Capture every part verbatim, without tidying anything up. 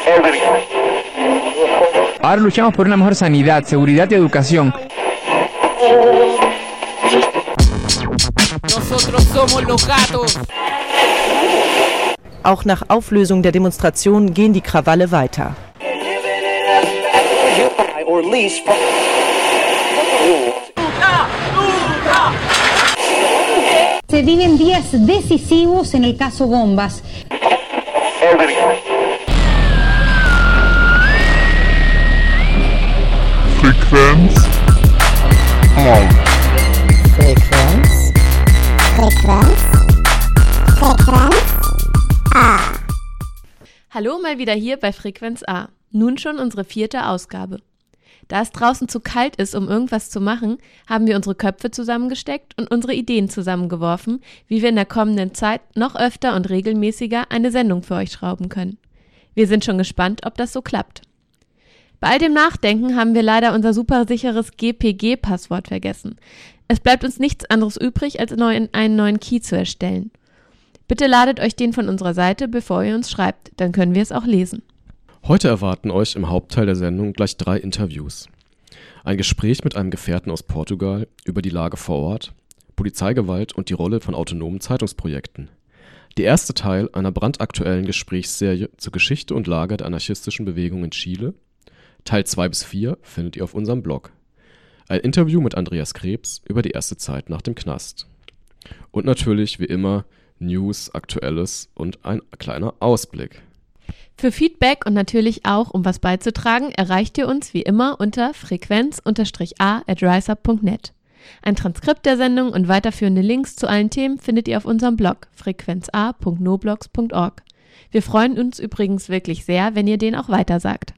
Ahora luchamos por una mejor sanidad, seguridad y educación. Nosotros somos los gatos. Auch nach Auflösung der Demonstration gehen die Krawalle weiter. Se viven días decisivos en el caso Bombas. Frequenz A. Frequenz. Frequenz. Frequenz A. Hallo, mal wieder hier bei Frequenz A. Nun schon unsere vierte Ausgabe. Da es draußen zu kalt ist, um irgendwas zu machen, haben wir unsere Köpfe zusammengesteckt und unsere Ideen zusammengeworfen, wie wir in der kommenden Zeit noch öfter und regelmäßiger eine Sendung für euch schrauben können. Wir sind schon gespannt, ob das so klappt. Bei all dem Nachdenken haben wir leider unser super sicheres G P G-Passwort vergessen. Es bleibt uns nichts anderes übrig, als einen neuen Key zu erstellen. Bitte ladet euch den von unserer Seite, bevor ihr uns schreibt, dann können wir es auch lesen. Heute erwarten euch im Hauptteil der Sendung gleich drei Interviews. Ein Gespräch mit einem Gefährten aus Portugal über die Lage vor Ort, Polizeigewalt und die Rolle von autonomen Zeitungsprojekten. Der erste Teil einer brandaktuellen Gesprächsserie zur Geschichte und Lage der anarchistischen Bewegung in Chile. Teil zwei bis vier findet ihr auf unserem Blog. Ein Interview mit Andreas Krebs über die erste Zeit nach dem Knast. Und natürlich, wie immer, News, Aktuelles und ein kleiner Ausblick. Für Feedback und natürlich auch, um was beizutragen, erreicht ihr uns wie immer unter frequenz-a at riseup punkt net. Ein Transkript der Sendung und weiterführende Links zu allen Themen findet ihr auf unserem Blog frequenza punkt noblogs punkt org. Wir freuen uns übrigens wirklich sehr, wenn ihr den auch weitersagt.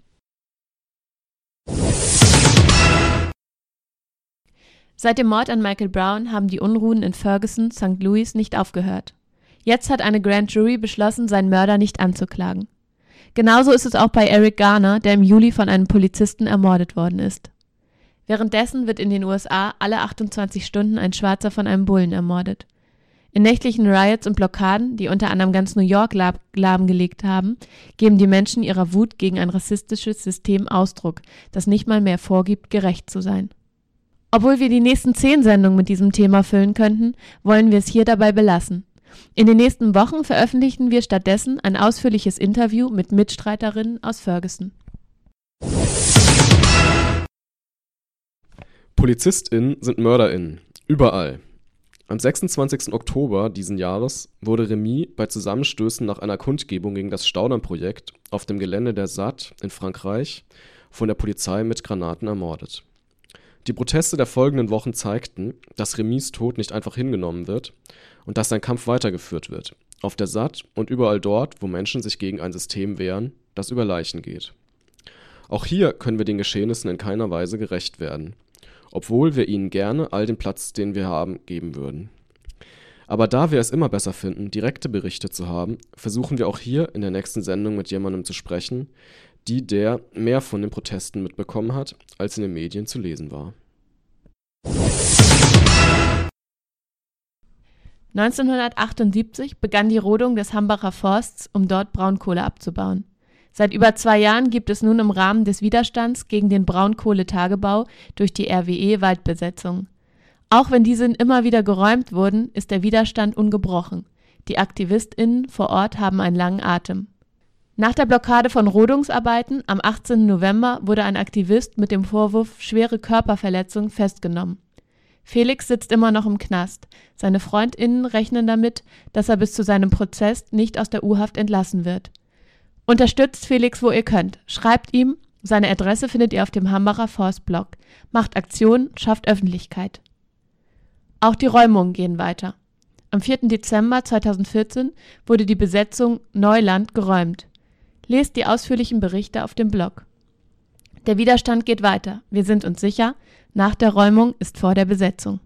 Seit dem Mord an Michael Brown haben die Unruhen in Ferguson, Sankt Louis nicht aufgehört. Jetzt hat eine Grand Jury beschlossen, seinen Mörder nicht anzuklagen. Genauso ist es auch bei Eric Garner, der im Juli von einem Polizisten ermordet worden ist. Währenddessen wird in den U S A alle achtundzwanzig Stunden ein Schwarzer von einem Bullen ermordet. In nächtlichen Riots und Blockaden, die unter anderem ganz New York lab- lahmgelegt haben, geben die Menschen ihrer Wut gegen ein rassistisches System Ausdruck, das nicht mal mehr vorgibt, gerecht zu sein. Obwohl wir die nächsten zehn Sendungen mit diesem Thema füllen könnten, wollen wir es hier dabei belassen. In den nächsten Wochen veröffentlichen wir stattdessen ein ausführliches Interview mit Mitstreiterinnen aus Ferguson. PolizistInnen sind MörderInnen. Überall. Am sechsundzwanzigsten Oktober diesen Jahres wurde Remy bei Zusammenstößen nach einer Kundgebung gegen das Staudamm-Projekt auf dem Gelände der S A T in Frankreich von der Polizei mit Granaten ermordet. Die Proteste der folgenden Wochen zeigten, dass Remys Tod nicht einfach hingenommen wird und dass sein Kampf weitergeführt wird. Auf der S A T und überall dort, wo Menschen sich gegen ein System wehren, das über Leichen geht. Auch hier können wir den Geschehnissen in keiner Weise gerecht werden, obwohl wir ihnen gerne all den Platz, den wir haben, geben würden. Aber da wir es immer besser finden, direkte Berichte zu haben, versuchen wir auch hier in der nächsten Sendung mit jemandem zu sprechen, die der mehr von den Protesten mitbekommen hat, als in den Medien zu lesen war. neunzehnhundertachtundsiebzig begann die Rodung des Hambacher Forsts, um dort Braunkohle abzubauen. Seit über zwei Jahren gibt es nun im Rahmen des Widerstands gegen den Braunkohletagebau durch die R W E Waldbesetzung. Auch wenn diese immer wieder geräumt wurden, ist der Widerstand ungebrochen. Die AktivistInnen vor Ort haben einen langen Atem. Nach der Blockade von Rodungsarbeiten am achtzehnten November wurde ein Aktivist mit dem Vorwurf schwere Körperverletzung festgenommen. Felix sitzt immer noch im Knast. Seine FreundInnen rechnen damit, dass er bis zu seinem Prozess nicht aus der U-Haft entlassen wird. Unterstützt Felix, wo ihr könnt. Schreibt ihm. Seine Adresse findet ihr auf dem Hambacher Forstblog. Macht Aktion, schafft Öffentlichkeit. Auch die Räumungen gehen weiter. Am vierten Dezember zweitausendvierzehn wurde die Besetzung Neuland geräumt. Lest die ausführlichen Berichte auf dem Blog. Der Widerstand geht weiter. Wir sind uns sicher, nach der Räumung ist vor der Besetzung.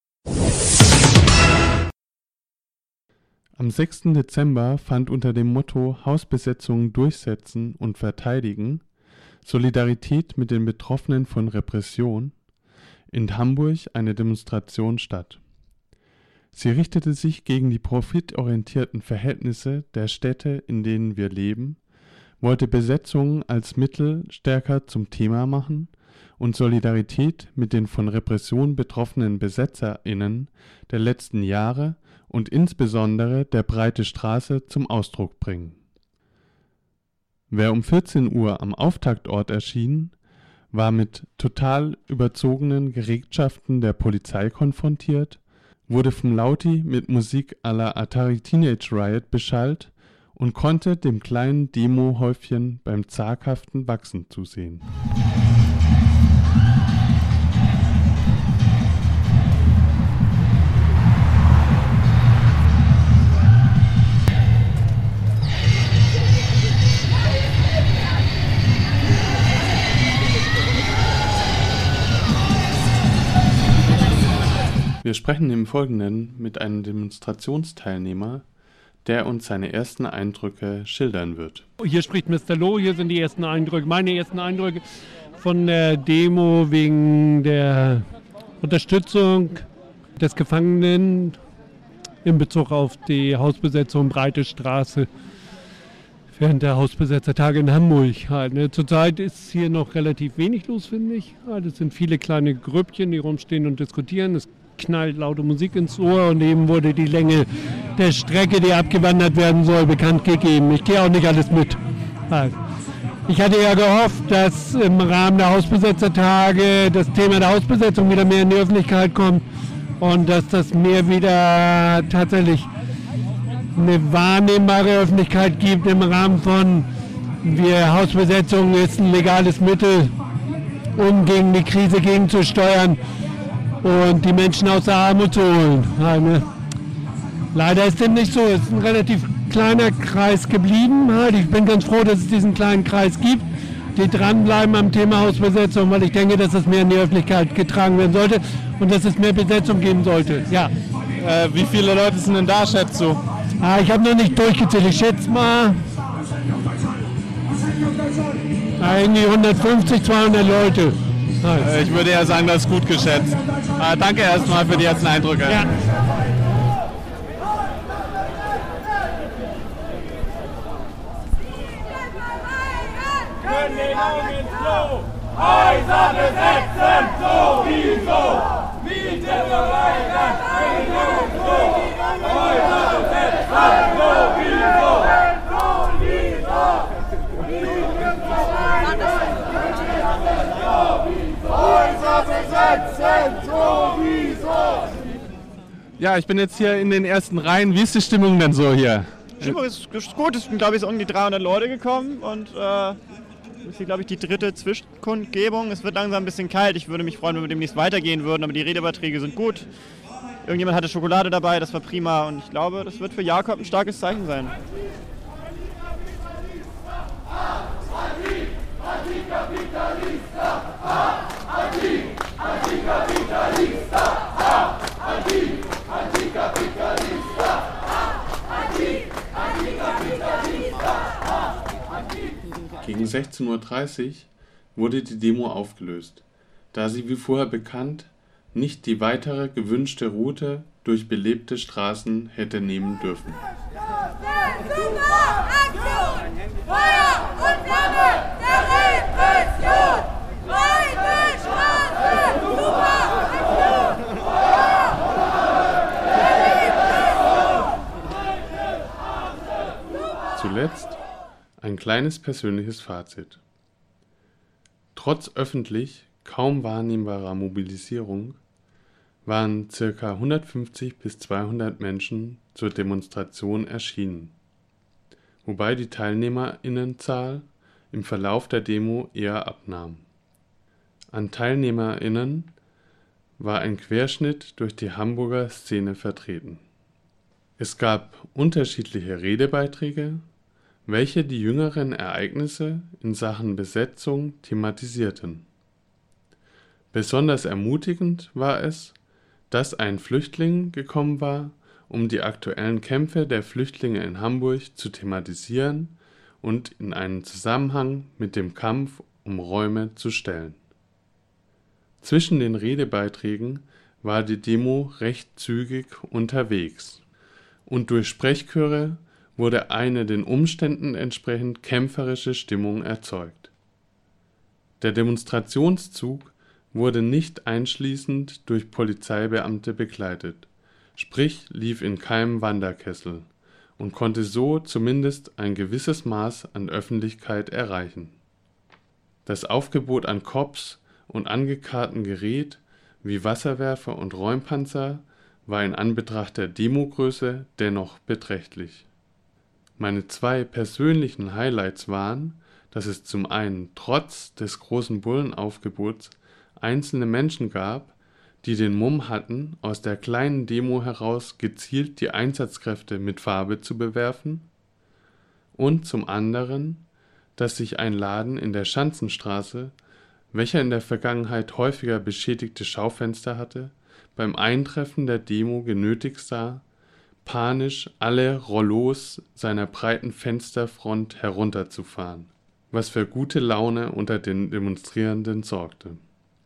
Am sechsten Dezember fand unter dem Motto Hausbesetzungen durchsetzen und verteidigen, Solidarität mit den Betroffenen von Repression, in Hamburg eine Demonstration statt. Sie richtete sich gegen die profitorientierten Verhältnisse der Städte, in denen wir leben, wollte Besetzung als Mittel stärker zum Thema machen und Solidarität mit den von Repression betroffenen BesetzerInnen der letzten Jahre und insbesondere der Breite Straße zum Ausdruck bringen. Wer um vierzehn Uhr am Auftaktort erschien, war mit total überzogenen Gerätschaften der Polizei konfrontiert, wurde vom Lauti mit Musik à la Atari Teenage Riot beschallt und konnte dem kleinen Demo-Häufchen beim zaghaften Wachsen zusehen. Wir sprechen im Folgenden mit einem Demonstrationsteilnehmer, der uns seine ersten Eindrücke schildern wird. Hier spricht Mister Loh, hier sind die ersten Eindrücke, meine ersten Eindrücke von der Demo wegen der Unterstützung des Gefangenen in Bezug auf die Hausbesetzung Breite Straße während der Hausbesetzertage in Hamburg. Halt, ne? Zurzeit ist hier noch relativ wenig los, finde ich. Halt, es sind viele kleine Grüppchen, die rumstehen und diskutieren. Es knallt laute Musik ins Ohr und eben wurde die Länge der Strecke, die abgewandert werden soll, bekannt gegeben. Ich gehe auch nicht alles mit. Ich hatte ja gehofft, dass im Rahmen der Hausbesetzertage das Thema der Hausbesetzung wieder mehr in die Öffentlichkeit kommt und dass das mehr wieder tatsächlich eine wahrnehmbare Öffentlichkeit gibt im Rahmen von wir Hausbesetzung ist ein legales Mittel, um gegen die Krise gegenzusteuern und die Menschen aus der Armut zu holen. Leider ist dem nicht so. Es ist ein relativ kleiner Kreis geblieben. Ich bin ganz froh, dass es diesen kleinen Kreis gibt, die dranbleiben am Thema Hausbesetzung, weil ich denke, dass das mehr in die Öffentlichkeit getragen werden sollte und dass es mehr Besetzung geben sollte. Ja. Äh, wie viele Leute sind denn da, schätzt du? Ah, ich habe noch nicht durchgezählt. Ich schätze mal irgendwie hundertfünfzig, zweihundert Leute. Äh, ich würde ja sagen, das ist gut geschätzt. Äh, danke erstmal für die ersten Eindrücke. Ja. Häuser besetzen, sowieso! Miete verweigern, Häuser besetzen, sowieso! Häuser besetzen, sowieso! Ja, ich bin jetzt hier in den ersten Reihen. Wie ist die Stimmung denn so hier? Die Stimmung ist gut. Es sind, glaube ich, um die dreihundert Leute gekommen und äh, das ist hier, glaube ich, die dritte Zwischenkundgebung. Es wird langsam ein bisschen kalt. Ich würde mich freuen, wenn wir demnächst weitergehen würden, aber die Redebeiträge sind gut. Irgendjemand hatte Schokolade dabei, das war prima und ich glaube, das wird für Jakob ein starkes Zeichen sein. Gegen sechzehn Uhr dreißig wurde die Demo aufgelöst, da sie wie vorher bekannt nicht die weitere gewünschte Route durch belebte Straßen hätte nehmen dürfen. Zuletzt ein kleines persönliches Fazit. Trotz öffentlich kaum wahrnehmbarer Mobilisierung waren ca. hundertfünfzig bis zweihundert Menschen zur Demonstration erschienen, wobei die TeilnehmerInnenzahl im Verlauf der Demo eher abnahm. An TeilnehmerInnen war ein Querschnitt durch die Hamburger Szene vertreten. Es gab unterschiedliche Redebeiträge, welche die jüngeren Ereignisse in Sachen Besetzung thematisierten. Besonders ermutigend war es, dass ein Flüchtling gekommen war, um die aktuellen Kämpfe der Flüchtlinge in Hamburg zu thematisieren und in einen Zusammenhang mit dem Kampf um Räume zu stellen. Zwischen den Redebeiträgen war die Demo recht zügig unterwegs und durch Sprechchöre wurde eine den Umständen entsprechend kämpferische Stimmung erzeugt. Der Demonstrationszug wurde nicht einschließend durch Polizeibeamte begleitet, sprich lief in keinem Wanderkessel und konnte so zumindest ein gewisses Maß an Öffentlichkeit erreichen. Das Aufgebot an Cops und angekarrten Gerät wie Wasserwerfer und Räumpanzer war in Anbetracht der Demogröße dennoch beträchtlich. Meine zwei persönlichen Highlights waren, dass es zum einen trotz des großen Bullenaufgebots einzelne Menschen gab, die den Mumm hatten, aus der kleinen Demo heraus gezielt die Einsatzkräfte mit Farbe zu bewerfen, und zum anderen, dass sich ein Laden in der Schanzenstraße, welcher in der Vergangenheit häufiger beschädigte Schaufenster hatte, beim Eintreffen der Demo genötigt sah, panisch alle Rollos seiner breiten Fensterfront herunterzufahren, was für gute Laune unter den Demonstrierenden sorgte.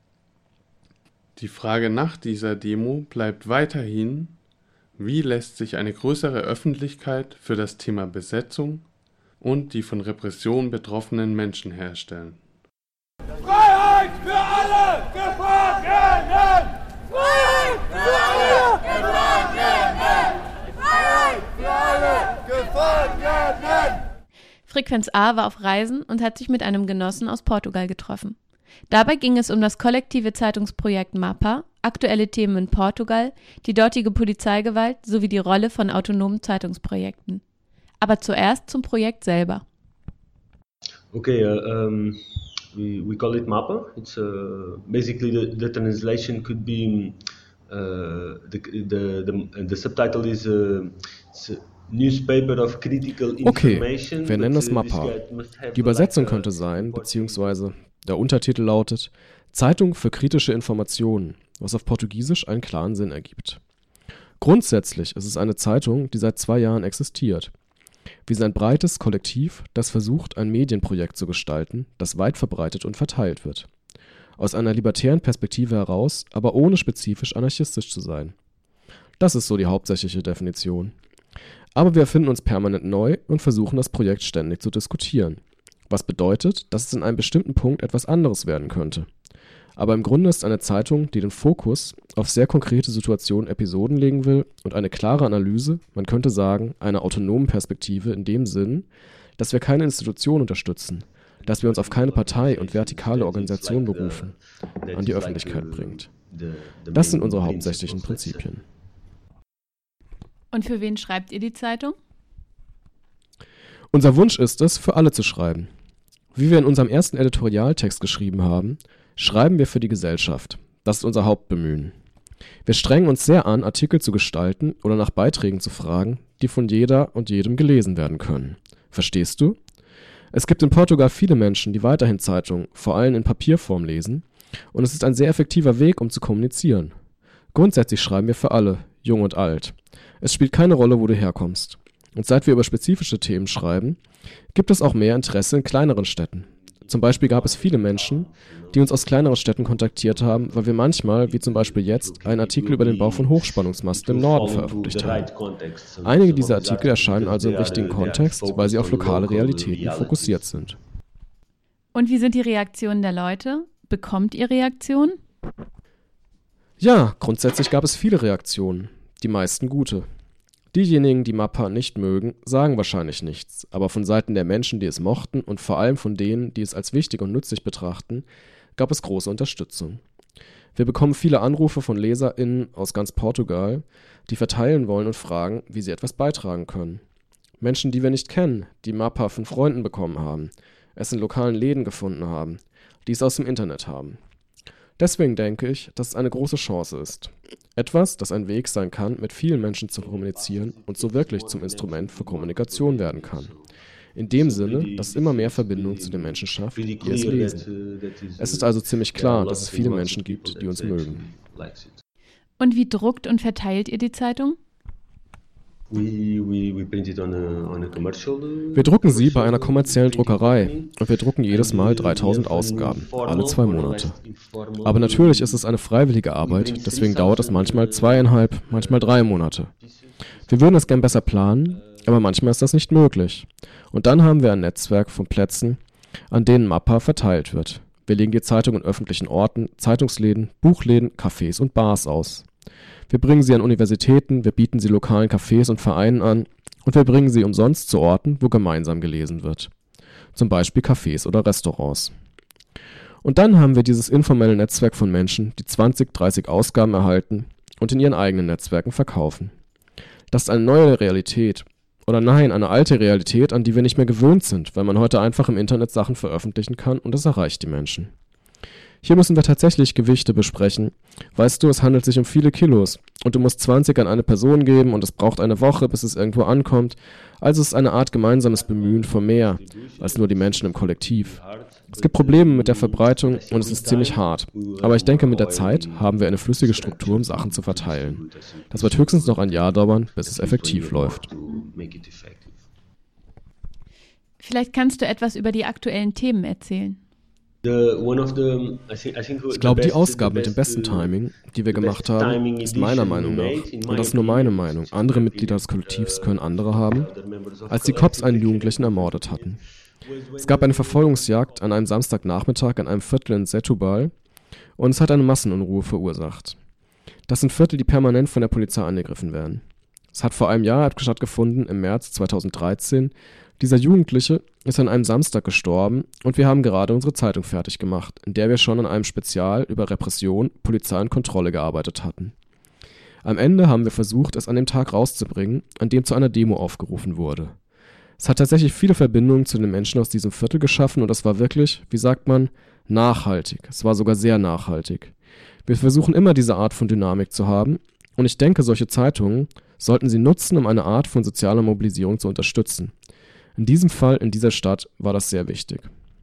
Die Frage nach dieser Demo bleibt weiterhin, wie lässt sich eine größere Öffentlichkeit für das Thema Besetzung und die von Repression betroffenen Menschen herstellen. Freiheit für alle Gefangenen! Freiheit für alle Gefangenen! Freiheit für alle Gefangenen! Frequenz A war auf Reisen und hat sich mit einem Genossen aus Portugal getroffen. Dabei ging es um das kollektive Zeitungsprojekt MAPA, aktuelle Themen in Portugal, die dortige Polizeigewalt sowie die Rolle von autonomen Zeitungsprojekten. Aber zuerst zum Projekt selber. Okay, uh, um, we, we call it MAPA. It's uh, basically the, the translation could be uh, the, the, the, the subtitle is uh, Newspaper of Critical Information. Okay, wir nennen es MAPA. Die Übersetzung könnte sein, beziehungsweise der Untertitel lautet Zeitung für kritische Informationen, was auf Portugiesisch einen klaren Sinn ergibt. Grundsätzlich ist es eine Zeitung, die seit zwei Jahren existiert. Wir sind ein breites Kollektiv, das versucht, ein Medienprojekt zu gestalten, das weit verbreitet und verteilt wird. Aus einer libertären Perspektive heraus, aber ohne spezifisch anarchistisch zu sein. Das ist so die hauptsächliche Definition. Aber wir erfinden uns permanent neu und versuchen, das Projekt ständig zu diskutieren. Was bedeutet, dass es in einem bestimmten Punkt etwas anderes werden könnte. Aber im Grunde ist eine Zeitung, die den Fokus auf sehr konkrete Situationen, Episoden legen will und eine klare Analyse, man könnte sagen, einer autonomen Perspektive in dem Sinn, dass wir keine Institution unterstützen, dass wir uns auf keine Partei und vertikale Organisation berufen, an die Öffentlichkeit bringt. Das sind unsere hauptsächlichen Prinzipien. Und für wen schreibt ihr die Zeitung? Unser Wunsch ist es, für alle zu schreiben. Wie wir in unserem ersten Editorialtext geschrieben haben, schreiben wir für die Gesellschaft. Das ist unser Hauptbemühen. Wir strengen uns sehr an, Artikel zu gestalten oder nach Beiträgen zu fragen, die von jeder und jedem gelesen werden können. Verstehst du? Es gibt in Portugal viele Menschen, die weiterhin Zeitungen, vor allem in Papierform lesen, und es ist ein sehr effektiver Weg, um zu kommunizieren. Grundsätzlich schreiben wir für alle, jung und alt. Es spielt keine Rolle, wo du herkommst. Und seit wir über spezifische Themen schreiben, gibt es auch mehr Interesse in kleineren Städten. Zum Beispiel gab es viele Menschen, die uns aus kleineren Städten kontaktiert haben, weil wir manchmal, wie zum Beispiel jetzt, einen Artikel über den Bau von Hochspannungsmasten im Norden veröffentlicht haben. Einige dieser Artikel erscheinen also im richtigen Kontext, weil sie auf lokale Realitäten fokussiert sind. Und wie sind die Reaktionen der Leute? Bekommt ihr Reaktionen? Ja, grundsätzlich gab es viele Reaktionen, die meisten gute. Diejenigen, die MAPA nicht mögen, sagen wahrscheinlich nichts, aber von Seiten der Menschen, die es mochten und vor allem von denen, die es als wichtig und nützlich betrachten, gab es große Unterstützung. Wir bekommen viele Anrufe von LeserInnen aus ganz Portugal, die verteilen wollen und fragen, wie sie etwas beitragen können. Menschen, die wir nicht kennen, die MAPA von Freunden bekommen haben, es in lokalen Läden gefunden haben, die es aus dem Internet haben. Deswegen denke ich, dass es eine große Chance ist. Etwas, das ein Weg sein kann, mit vielen Menschen zu kommunizieren und so wirklich zum Instrument für Kommunikation werden kann. In dem Sinne, dass es immer mehr Verbindung zu den Menschen schafft, die es lesen. Es ist also ziemlich klar, dass es viele Menschen gibt, die uns mögen. Und wie druckt und verteilt ihr die Zeitung? Wir drucken sie bei einer kommerziellen Druckerei und wir drucken jedes Mal dreitausend Ausgaben, alle zwei Monate. Aber natürlich ist es eine freiwillige Arbeit, deswegen dauert es manchmal zweieinhalb, manchmal drei Monate. Wir würden es gern besser planen, Aber manchmal ist das nicht möglich. Und dann haben wir ein Netzwerk von Plätzen, an denen Mappa verteilt wird. Wir legen die Zeitung in öffentlichen Orten, Zeitungsläden, Buchläden, Cafés und Bars aus. Wir bringen sie an Universitäten, wir bieten sie lokalen Cafés und Vereinen an und wir bringen sie umsonst zu Orten, wo gemeinsam gelesen wird. Zum Beispiel Cafés oder Restaurants. Und dann haben wir dieses informelle Netzwerk von Menschen, die zwanzig, dreißig Ausgaben erhalten und in ihren eigenen Netzwerken verkaufen. Das ist eine neue Realität. Oder nein, eine alte Realität, an die wir nicht mehr gewöhnt sind, weil man heute einfach im Internet Sachen veröffentlichen kann und es erreicht die Menschen. Hier müssen wir tatsächlich Gewichte besprechen. Weißt du, es handelt sich um viele Kilos und du musst zwanzig an eine Person geben und es braucht eine Woche, bis es irgendwo ankommt. Also es ist eine Art gemeinsames Bemühen von mehr als nur die Menschen im Kollektiv. Es gibt Probleme mit der Verbreitung und es ist ziemlich hart. Aber ich denke, mit der Zeit haben wir eine flüssige Struktur, um Sachen zu verteilen. Das wird höchstens noch ein Jahr dauern, bis es effektiv läuft. Vielleicht kannst du etwas über die aktuellen Themen erzählen. Ich glaube, die Ausgabe mit dem besten Timing, die wir gemacht haben, ist meiner Meinung nach, und das ist nur meine Meinung, andere Mitglieder des Kollektivs können andere haben, als die Cops einen Jugendlichen ermordet hatten. Es gab eine Verfolgungsjagd an einem Samstagnachmittag in einem Viertel in Setúbal und es hat eine Massenunruhe verursacht. Das sind Viertel, die permanent von der Polizei angegriffen werden. Es hat vor einem Jahr stattgefunden, im März zweitausenddreizehn. Dieser Jugendliche ist an einem Samstag gestorben und wir haben gerade unsere Zeitung fertig gemacht, in der wir schon an einem Spezial über Repression, Polizei und Kontrolle gearbeitet hatten. Am Ende haben wir versucht, es an dem Tag rauszubringen, an dem zu einer Demo aufgerufen wurde. Es hat tatsächlich viele Verbindungen zu den Menschen aus diesem Viertel geschaffen und es war wirklich, wie sagt man, nachhaltig. Es war sogar sehr nachhaltig. Wir versuchen immer diese Art von Dynamik zu haben und ich denke, solche Zeitungen sollten sie nutzen, um eine Art von sozialer Mobilisierung zu unterstützen. In diesem Fall, in dieser Stadt, war das sehr wichtig.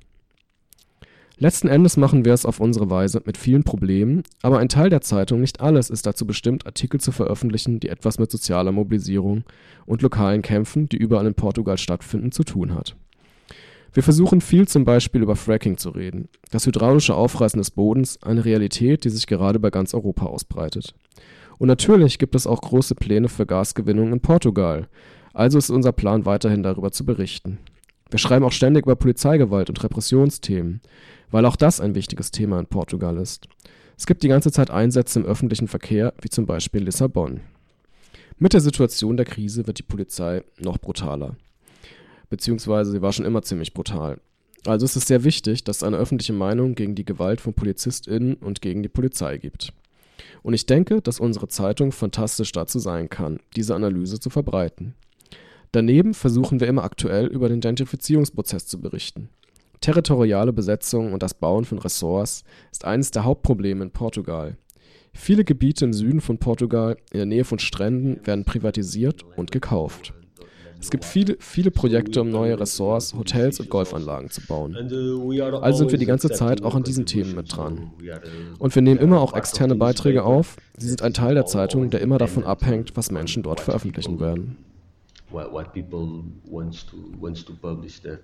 Letzten Endes machen wir es auf unsere Weise mit vielen Problemen, aber ein Teil der Zeitung, nicht alles, ist dazu bestimmt, Artikel zu veröffentlichen, die etwas mit sozialer Mobilisierung und lokalen Kämpfen, die überall in Portugal stattfinden, zu tun hat. Wir versuchen viel zum Beispiel über Fracking zu reden, das hydraulische Aufreißen des Bodens, eine Realität, die sich gerade bei ganz Europa ausbreitet. Und natürlich gibt es auch große Pläne für Gasgewinnung in Portugal. Also ist unser Plan, weiterhin darüber zu berichten. Wir schreiben auch ständig über Polizeigewalt und Repressionsthemen, weil auch das ein wichtiges Thema in Portugal ist. Es gibt die ganze Zeit Einsätze im öffentlichen Verkehr, wie zum Beispiel in Lissabon. Mit der Situation der Krise wird die Polizei noch brutaler. Beziehungsweise sie war schon immer ziemlich brutal. Also ist es sehr wichtig, dass es eine öffentliche Meinung gegen die Gewalt von PolizistInnen und gegen die Polizei gibt. Und ich denke, dass unsere Zeitung fantastisch dazu sein kann, diese Analyse zu verbreiten. Daneben versuchen wir immer aktuell über den Gentrifizierungsprozess zu berichten. Territoriale Besetzung und das Bauen von Ressorts ist eines der Hauptprobleme in Portugal. Viele Gebiete im Süden von Portugal, in der Nähe von Stränden, werden privatisiert und gekauft. Es gibt viele, viele Projekte, um neue Ressorts, Hotels und Golfanlagen zu bauen. Also sind wir die ganze Zeit auch an diesen Themen mit dran. Und wir nehmen immer auch externe Beiträge auf. Sie sind ein Teil der Zeitung, der immer davon abhängt, was Menschen dort veröffentlichen werden. What people wants to wants to publish there.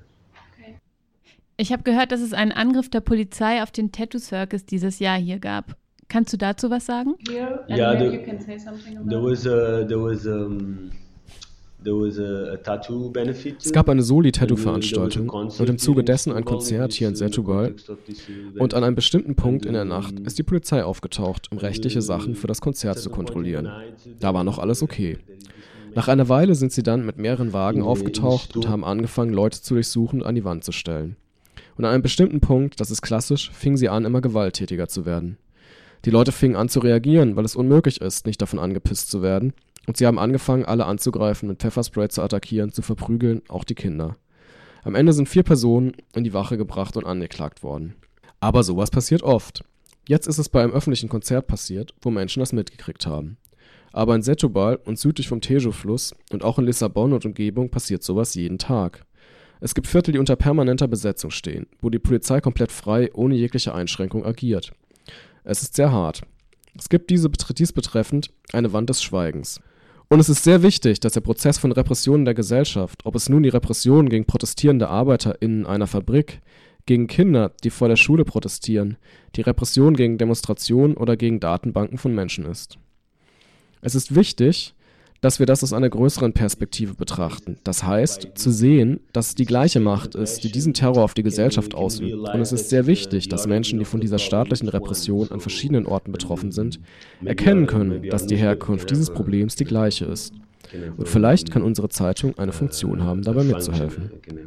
Ich habe gehört, dass es einen Angriff der Polizei auf den Tattoo Circus dieses Jahr hier gab. Kannst du dazu was sagen? Yeah, yeah there, there was a there was um, there was a, a tattoo benefit. Es gab eine Soli-Tattoo-Veranstaltung und im Zuge dessen ein Konzert hier in Setúbal. Und an einem bestimmten Punkt in der Nacht ist die Polizei aufgetaucht, um rechtliche Sachen für das Konzert zu kontrollieren. Da war noch alles okay. Nach einer Weile sind sie dann mit mehreren Wagen aufgetaucht und haben angefangen, Leute zu durchsuchen und an die Wand zu stellen. Und an einem bestimmten Punkt, das ist klassisch, fingen sie an, immer gewalttätiger zu werden. Die Leute fingen an zu reagieren, weil es unmöglich ist, nicht davon angepisst zu werden. Und sie haben angefangen, alle anzugreifen, mit Pfefferspray zu attackieren, zu verprügeln, auch die Kinder. Am Ende sind vier Personen in die Wache gebracht und angeklagt worden. Aber sowas passiert oft. Jetzt ist es bei einem öffentlichen Konzert passiert, wo Menschen das mitgekriegt haben. Aber in Setúbal und südlich vom Tejo-Fluss und auch in Lissabon und Umgebung passiert sowas jeden Tag. Es gibt Viertel, die unter permanenter Besetzung stehen, wo die Polizei komplett frei, ohne jegliche Einschränkung agiert. Es ist sehr hart. Es gibt diese, dies betreffend eine Wand des Schweigens. Und es ist sehr wichtig, dass der Prozess von Repressionen der Gesellschaft, ob es nun die Repressionen gegen protestierende Arbeiter in einer Fabrik, gegen Kinder, die vor der Schule protestieren, die Repression gegen Demonstrationen oder gegen Datenbanken von Menschen ist. Es ist wichtig, dass wir das aus einer größeren Perspektive betrachten. Das heißt, zu sehen, dass es die gleiche Macht ist, die diesen Terror auf die Gesellschaft ausübt. Und es ist sehr wichtig, dass Menschen, die von dieser staatlichen Repression an verschiedenen Orten betroffen sind, erkennen können, dass die Herkunft dieses Problems die gleiche ist. Und vielleicht kann unsere Zeitung eine Funktion haben, dabei mitzuhelfen.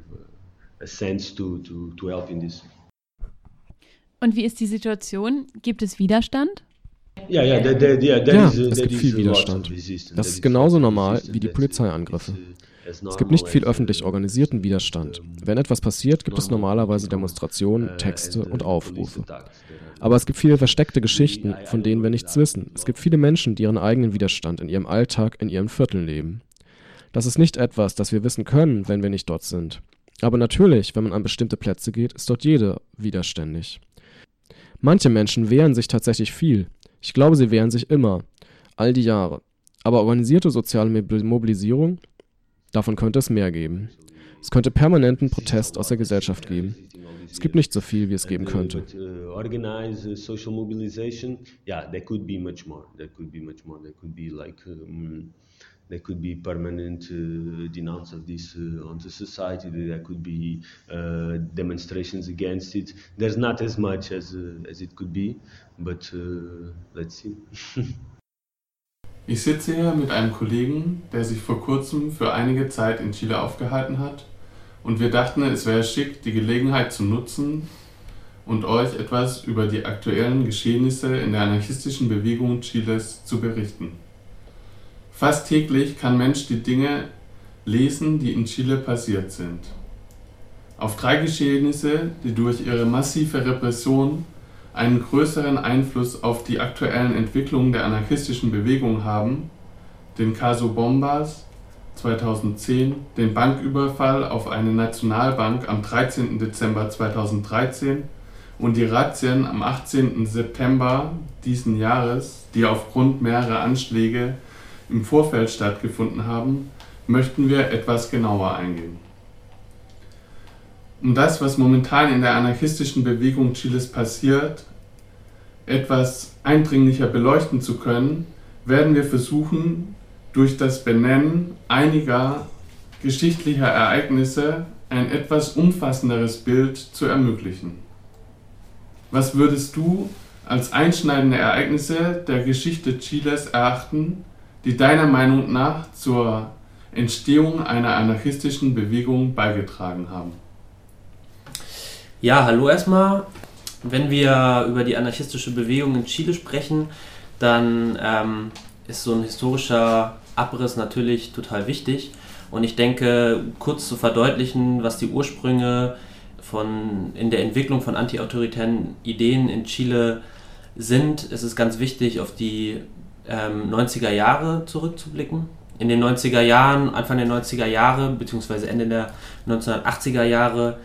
Und wie ist die Situation? Gibt es Widerstand? Ja, ja, es gibt viel Widerstand. Das ist genauso normal wie die Polizeiangriffe. Es gibt nicht viel öffentlich organisierten Widerstand. Wenn etwas passiert, gibt es normalerweise Demonstrationen, Texte und Aufrufe. Aber es gibt viele versteckte Geschichten, von denen wir nichts wissen. Es gibt viele Menschen, die ihren eigenen Widerstand in ihrem Alltag, in ihren Vierteln leben. Das ist nicht etwas, das wir wissen können, wenn wir nicht dort sind. Aber natürlich, wenn man an bestimmte Plätze geht, ist dort jeder widerständig. Manche Menschen wehren sich tatsächlich viel. Ich glaube, sie wehren sich immer, all die Jahre. Aber organisierte soziale Mobilisierung, davon könnte es mehr geben. Es könnte permanenten Protest aus der Gesellschaft geben. Es gibt nicht so viel, wie es geben könnte. Organized social mobilization, yeah, there could be much more. There could be much more. There could be like um, there could be permanent uh, denounce of this uh, on the society. There could be uh, demonstrations against it. There's not as much as uh, as it could be, but uh, let's see. Ich sitze hier mit einem Kollegen, der sich vor kurzem für einige Zeit in Chile aufgehalten hat, und wir dachten, es wäre schick, die Gelegenheit zu nutzen und euch etwas über die aktuellen Geschehnisse in der anarchistischen Bewegung Chiles zu berichten. Fast täglich kann Mensch die Dinge lesen, die in Chile passiert sind. Auf drei Geschehnisse, die durch ihre massive Repression einen größeren Einfluss auf die aktuellen Entwicklungen der anarchistischen Bewegung haben, den Caso Bombas zweitausendzehn, den Banküberfall auf eine Nationalbank am dreizehnten Dezember zweitausenddreizehn und die Razzien am achtzehnten September diesen Jahres, die aufgrund mehrerer Anschläge im Vorfeld stattgefunden haben, möchten wir etwas genauer eingehen. Um das, was momentan in der anarchistischen Bewegung Chiles passiert, etwas eindringlicher beleuchten zu können, werden wir versuchen, durch das Benennen einiger geschichtlicher Ereignisse ein etwas umfassenderes Bild zu ermöglichen. Was würdest du als einschneidende Ereignisse der Geschichte Chiles erachten, die deiner Meinung nach zur Entstehung einer anarchistischen Bewegung beigetragen haben? Ja, hallo erstmal. Wenn wir über die anarchistische Bewegung in Chile sprechen, dann ähm, ist so ein historischer Abriss natürlich total wichtig. Und ich denke, kurz zu verdeutlichen, was die Ursprünge von, in der Entwicklung von antiautoritären Ideen in Chile sind, ist es ganz wichtig, auf die ähm, neunziger Jahre zurückzublicken. In den neunziger Jahren, Anfang der neunziger Jahre, beziehungsweise Ende der neunzehnhundertachtziger Jahre,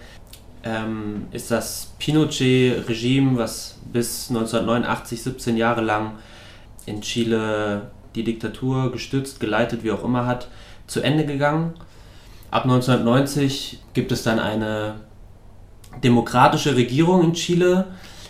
ähm, ist das Pinochet-Regime, was bis neunzehnhundertneunundachtzig, siebzehn Jahre lang in Chile die Diktatur gestützt, geleitet, wie auch immer hat, zu Ende gegangen. Ab neunzehnhundertneunzig gibt es dann eine demokratische Regierung in Chile,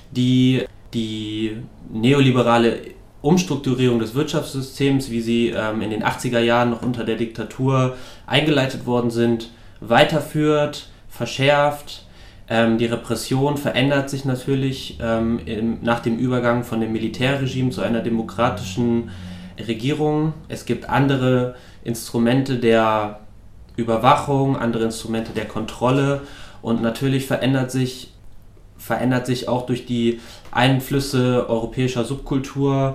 die die neoliberale Umstrukturierung des Wirtschaftssystems, wie sie ähm, in den achtziger Jahren noch unter der Diktatur eingeleitet worden sind, weiterführt, verschärft. Ähm, die Repression verändert sich natürlich ähm, im, nach dem Übergang von dem Militärregime zu einer demokratischen Regierung. Es gibt andere Instrumente der Überwachung, andere Instrumente der Kontrolle und natürlich verändert sich, verändert sich auch durch die Einflüsse europäischer Subkultur,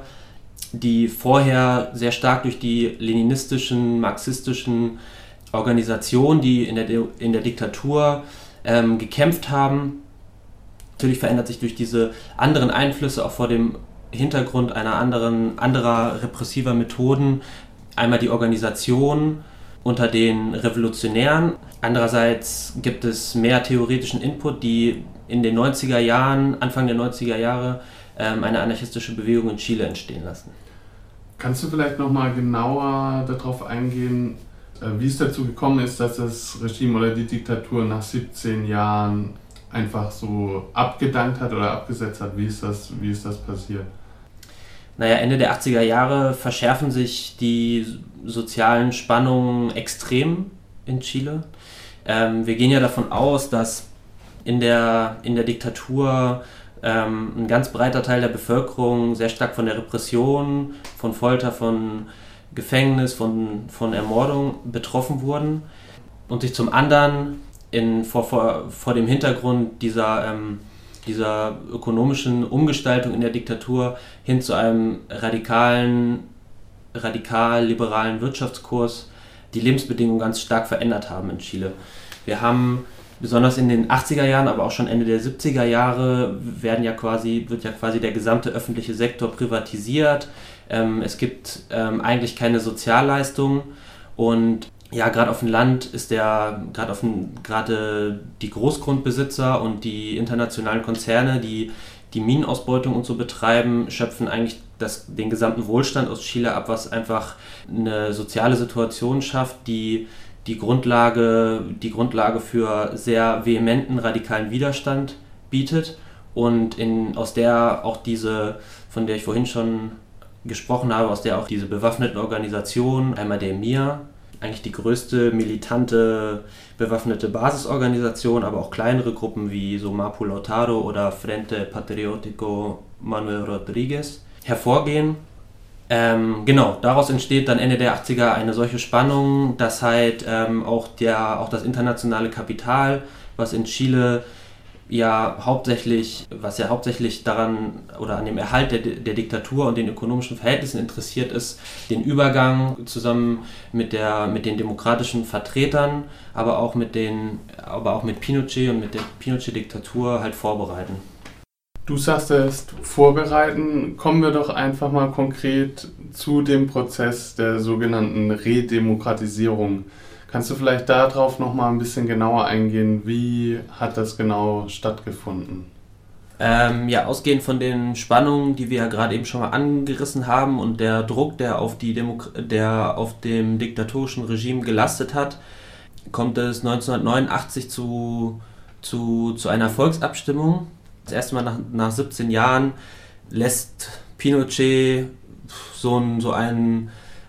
die vorher sehr stark durch die leninistischen, marxistischen Organisationen, die in der, in der Diktatur ähm, gekämpft haben. Natürlich verändert sich durch diese anderen Einflüsse auch vor dem Hintergrund einer anderen, anderer repressiver Methoden einmal die Organisation unter den Revolutionären. Andererseits gibt es mehr theoretischen Input, die in den neunziger Jahren, Anfang der neunziger Jahre, ähm, eine anarchistische Bewegung in Chile entstehen lassen. Kannst du vielleicht nochmal genauer darauf eingehen, äh, wie es dazu gekommen ist, dass das Regime oder die Diktatur nach siebzehn Jahren einfach so abgedankt hat oder abgesetzt hat? Wie ist das, wie ist das passiert? Naja, Ende der achtziger Jahre verschärfen sich die sozialen Spannungen extrem in Chile. Ähm, wir gehen ja davon aus, dass in der, in der Diktatur ähm, ein ganz breiter Teil der Bevölkerung sehr stark von der Repression, von Folter, von Gefängnis, von, von Ermordung betroffen wurden und sich zum anderen in, vor, vor, vor dem Hintergrund dieser, ähm, dieser ökonomischen Umgestaltung in der Diktatur hin zu einem radikalen, radikal-liberalen Wirtschaftskurs die Lebensbedingungen ganz stark verändert haben in Chile. Wir haben besonders in den achtziger Jahren, aber auch schon Ende der siebziger Jahre werden ja quasi, wird ja quasi der gesamte öffentliche Sektor privatisiert. Ähm, es gibt ähm, eigentlich keine Sozialleistungen und ja, gerade auf dem Land ist der, gerade auf dem, gerade die Großgrundbesitzer und die internationalen Konzerne, die die Minenausbeutung und so betreiben, schöpfen eigentlich das, den gesamten Wohlstand aus Chile ab, was einfach eine soziale Situation schafft, die die Grundlage, die Grundlage für sehr vehementen radikalen Widerstand bietet und in, aus der auch diese, von der ich vorhin schon gesprochen habe, aus der auch diese bewaffneten Organisationen, einmal der M I A, eigentlich die größte militante bewaffnete Basisorganisation, aber auch kleinere Gruppen wie so Mapu Lautaro oder Frente Patriótico Manuel Rodríguez hervorgehen. Ähm, genau, daraus entsteht dann Ende der achtziger eine solche Spannung, dass halt ähm, auch, der, auch das internationale Kapital, was in Chile ja hauptsächlich, was ja hauptsächlich daran oder an dem Erhalt der, der Diktatur und den ökonomischen Verhältnissen interessiert ist, den Übergang zusammen mit der, mit den demokratischen Vertretern, aber auch mit den, aber auch mit Pinochet und mit der Pinochet-Diktatur halt vorbereiten. Du sagst es, vorbereiten. Kommen wir doch einfach mal konkret zu dem Prozess der sogenannten Redemokratisierung. Kannst du vielleicht darauf noch mal ein bisschen genauer eingehen? Wie hat das genau stattgefunden? Ähm, ja, ausgehend von den Spannungen, die wir ja gerade eben schon mal angerissen haben und der Druck, der auf, die Demo- der auf dem diktatorischen Regime gelastet hat, kommt es neunzehnhundertneunundachtzig zu, zu, zu einer Volksabstimmung. Das erste Mal nach, nach siebzehn Jahren lässt Pinochet so, ein, so einen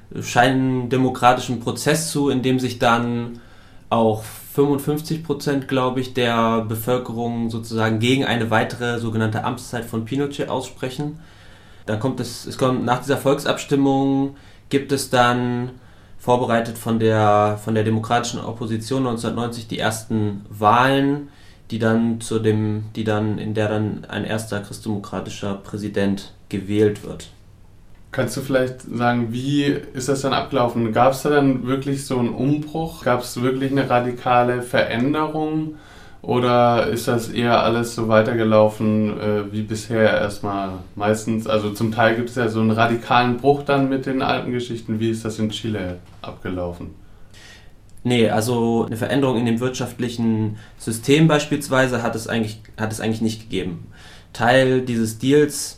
scheindemokratischen Prozess zu, in dem sich dann auch fünfundfünfzig Prozent, glaube ich, der Bevölkerung sozusagen gegen eine weitere sogenannte Amtszeit von Pinochet aussprechen. Dann kommt es, es kommt nach dieser Volksabstimmung gibt es dann vorbereitet von der von der demokratischen Opposition neunzehnhundertneunzig die ersten Wahlen, die dann zu dem, die dann in der dann ein erster christdemokratischer Präsident gewählt wird. Kannst du vielleicht sagen, wie ist das dann abgelaufen? Gab es da dann wirklich so einen Umbruch? Gab es wirklich eine radikale Veränderung? Oder ist das eher alles so weitergelaufen äh, wie bisher erstmal? Meistens, also zum Teil gibt es ja so einen radikalen Bruch dann mit den alten Geschichten. Wie ist das in Chile abgelaufen? Nee, also eine Veränderung in dem wirtschaftlichen System beispielsweise hat es eigentlich, hat es eigentlich nicht gegeben. Teil dieses Deals,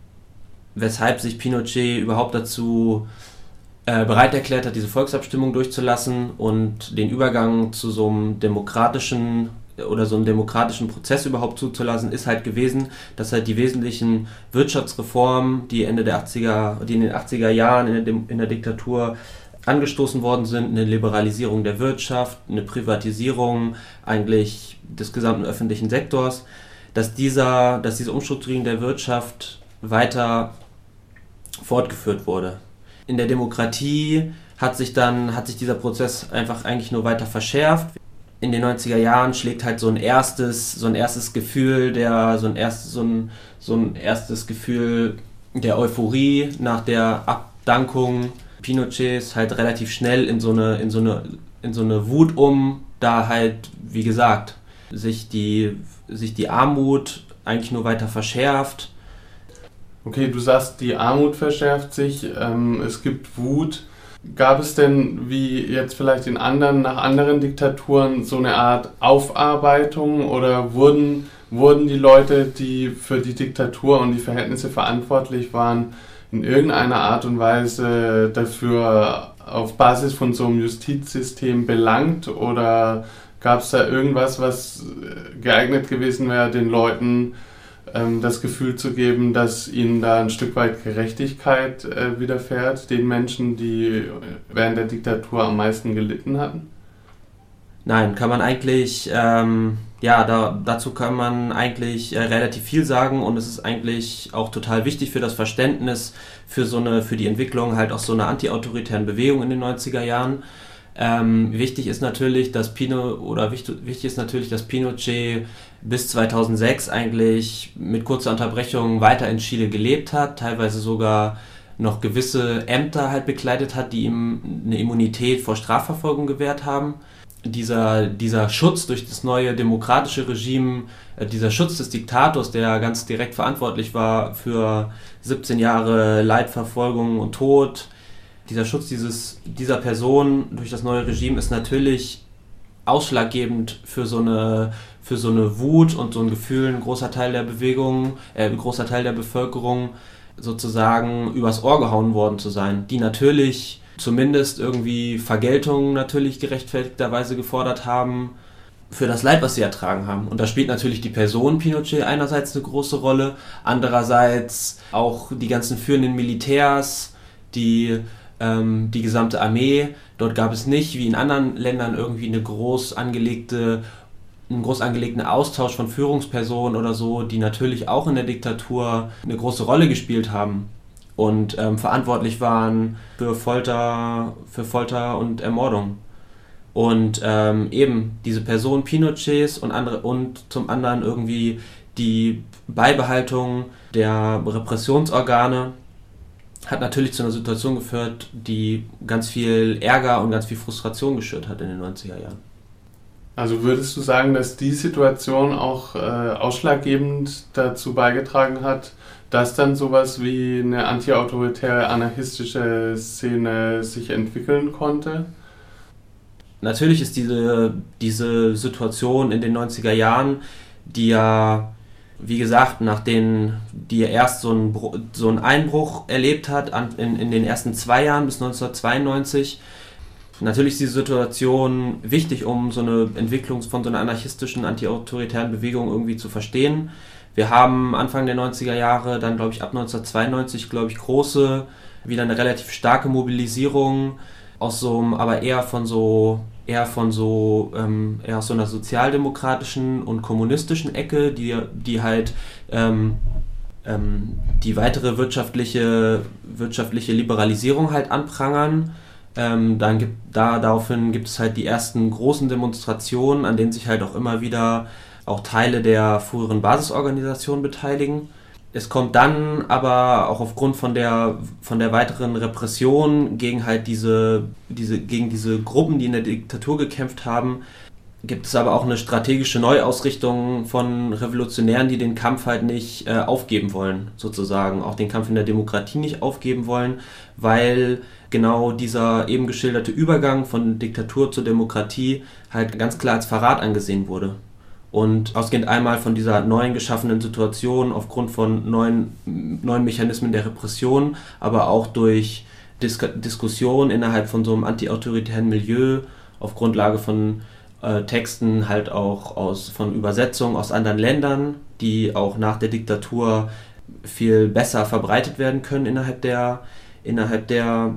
weshalb sich Pinochet überhaupt dazu äh, bereit erklärt hat, diese Volksabstimmung durchzulassen und den Übergang zu so einem demokratischen oder so einem demokratischen Prozess überhaupt zuzulassen, ist halt gewesen, dass halt die wesentlichen Wirtschaftsreformen, die Ende der achtziger, die in den achtziger Jahren in der, in der Diktatur angestoßen worden sind, eine Liberalisierung der Wirtschaft, eine Privatisierung eigentlich des gesamten öffentlichen Sektors, dass dieser, dass diese Umstrukturierung der Wirtschaft weiter fortgeführt wurde. In der Demokratie hat sich dann, hat sich dieser Prozess einfach eigentlich nur weiter verschärft. In den neunziger Jahren schlägt halt so ein erstes, so ein erstes Gefühl der, so ein erstes, so ein, so ein erstes Gefühl der Euphorie nach der Abdankung Pinochets halt relativ schnell in so eine, in so eine, in so eine Wut um, da halt, wie gesagt, sich die, sich die Armut eigentlich nur weiter verschärft. Okay, du sagst, die Armut verschärft sich, ähm, es gibt Wut. Gab es denn, wie jetzt vielleicht in anderen, nach anderen Diktaturen, so eine Art Aufarbeitung oder wurden, wurden die Leute, die für die Diktatur und die Verhältnisse verantwortlich waren, in irgendeiner Art und Weise dafür auf Basis von so einem Justizsystem belangt oder gab es da irgendwas, was geeignet gewesen wäre, den Leuten ähm, das Gefühl zu geben, dass ihnen da ein Stück weit Gerechtigkeit äh, widerfährt, den Menschen, die während der Diktatur am meisten gelitten hatten? Nein, kann man eigentlich, ähm, ja, da, dazu kann man eigentlich äh, relativ viel sagen, und es ist eigentlich auch total wichtig für das Verständnis, für so eine, für die Entwicklung halt auch so einer antiautoritären Bewegung in den neunziger Jahren. Ähm, wichtig ist natürlich, dass Pino, oder wichtig, wichtig ist natürlich, dass Pinochet bis zweitausendsechs eigentlich mit kurzer Unterbrechung weiter in Chile gelebt hat, teilweise sogar noch gewisse Ämter halt bekleidet hat, die ihm eine Immunität vor Strafverfolgung gewährt haben. Dieser, dieser Schutz durch das neue demokratische Regime, äh, dieser Schutz des Diktators, der ganz direkt verantwortlich war für siebzehn Jahre Leidverfolgung und Tod, dieser Schutz dieses, dieser Person durch das neue Regime ist natürlich ausschlaggebend für so eine, für so eine Wut und so ein Gefühl, ein großer Teil der Bewegung, äh, ein großer Teil der Bevölkerung sozusagen übers Ohr gehauen worden zu sein, die natürlich zumindest irgendwie Vergeltung natürlich gerechtfertigterweise gefordert haben für das Leid, was sie ertragen haben. Und da spielt natürlich die Person Pinochet einerseits eine große Rolle, andererseits auch die ganzen führenden Militärs, die, ähm, die gesamte Armee. Dort gab es nicht, wie in anderen Ländern, irgendwie eine groß angelegte, einen groß angelegten Austausch von Führungspersonen oder so, die natürlich auch in der Diktatur eine große Rolle gespielt haben und ähm, verantwortlich waren für Folter, für Folter und Ermordung. Und ähm, eben diese Person Pinochets und andere und zum anderen irgendwie die Beibehaltung der Repressionsorgane hat natürlich zu einer Situation geführt, die ganz viel Ärger und ganz viel Frustration geschürt hat in den neunziger Jahren. Also würdest du sagen, dass die Situation auch äh, ausschlaggebend dazu beigetragen hat, dass dann sowas wie eine antiautoritäre, anarchistische Szene sich entwickeln konnte? Natürlich ist diese, diese Situation in den neunziger Jahren, die ja, wie gesagt, nachdem die erst so einen, so einen Einbruch erlebt hat an, in, in den ersten zwei Jahren bis neunzehnhundertzweiundneunzig, natürlich ist die Situation wichtig, um so eine Entwicklung von so einer anarchistischen, antiautoritären Bewegung irgendwie zu verstehen. Wir haben Anfang der neunziger Jahre, dann glaube ich ab neunzehnhundertzweiundneunzig, glaube ich, große, wieder eine relativ starke Mobilisierung aus so einem, aber eher von so, eher von so, ähm, eher aus so einer sozialdemokratischen und kommunistischen Ecke, die, die halt ähm, ähm, die weitere wirtschaftliche, wirtschaftliche Liberalisierung halt anprangern. Ähm, dann gibt, da, daraufhin gibt es halt die ersten großen Demonstrationen, an denen sich halt auch immer wieder auch Teile der früheren Basisorganisation beteiligen. Es kommt dann aber auch aufgrund von der, von der weiteren Repression gegen halt diese, diese, gegen diese Gruppen, die in der Diktatur gekämpft haben, gibt es aber auch eine strategische Neuausrichtung von Revolutionären, die den Kampf halt nicht äh, aufgeben wollen, sozusagen, auch den Kampf in der Demokratie nicht aufgeben wollen, weil genau dieser eben geschilderte Übergang von Diktatur zur Demokratie halt ganz klar als Verrat angesehen wurde. Und ausgehend einmal von dieser neuen geschaffenen Situation aufgrund von neuen, neuen Mechanismen der Repression, aber auch durch Dis- Diskussionen innerhalb von so einem antiautoritären Milieu auf Grundlage von äh, Texten halt auch aus, von Übersetzungen aus anderen Ländern, die auch nach der Diktatur viel besser verbreitet werden können innerhalb der, innerhalb der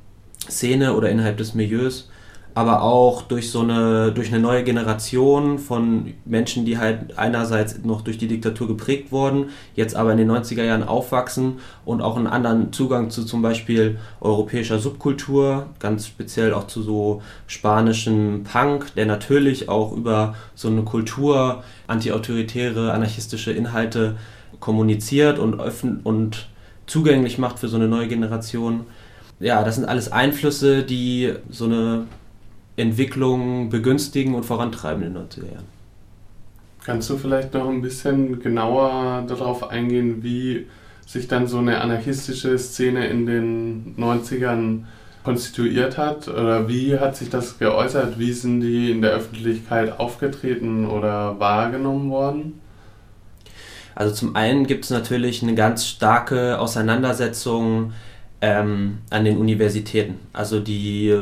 Szene oder innerhalb des Milieus. Aber auch durch so eine, durch eine neue Generation von Menschen, die halt einerseits noch durch die Diktatur geprägt wurden, jetzt aber in den neunziger Jahren aufwachsen und auch einen anderen Zugang zu zum Beispiel europäischer Subkultur, ganz speziell auch zu so spanischem Punk, der natürlich auch über so eine Kultur antiautoritäre, anarchistische Inhalte kommuniziert und öffnet und zugänglich macht für so eine neue Generation. Ja, das sind alles Einflüsse, die so eine Entwicklung begünstigen und vorantreiben in den neunziger Jahren. Kannst du vielleicht noch ein bisschen genauer darauf eingehen, wie sich dann so eine anarchistische Szene in den neunzigern konstituiert hat? Oder wie hat sich das geäußert? Wie sind die in der Öffentlichkeit aufgetreten oder wahrgenommen worden? Also zum einen gibt es natürlich eine ganz starke Auseinandersetzung ähm, an den Universitäten. Also die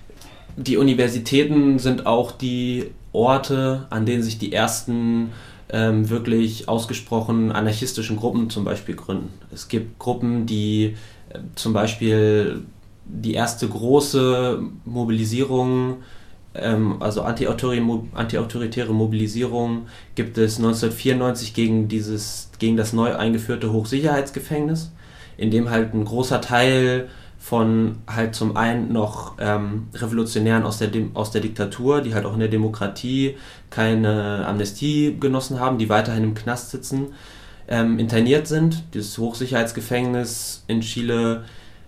Die Universitäten sind auch die Orte, an denen sich die ersten ähm, wirklich ausgesprochen anarchistischen Gruppen zum Beispiel gründen. Es gibt Gruppen, die äh, zum Beispiel die erste große Mobilisierung, ähm, also antiautoritäre Mobilisierung, gibt es neunzehnhundertvierundneunzig gegen, dieses, gegen das neu eingeführte Hochsicherheitsgefängnis, in dem halt ein großer Teil von halt zum einen noch ähm, Revolutionären aus der, aus der Diktatur, die halt auch in der Demokratie keine Amnestie genossen haben, die weiterhin im Knast sitzen, ähm, interniert sind. Dieses Hochsicherheitsgefängnis in Chile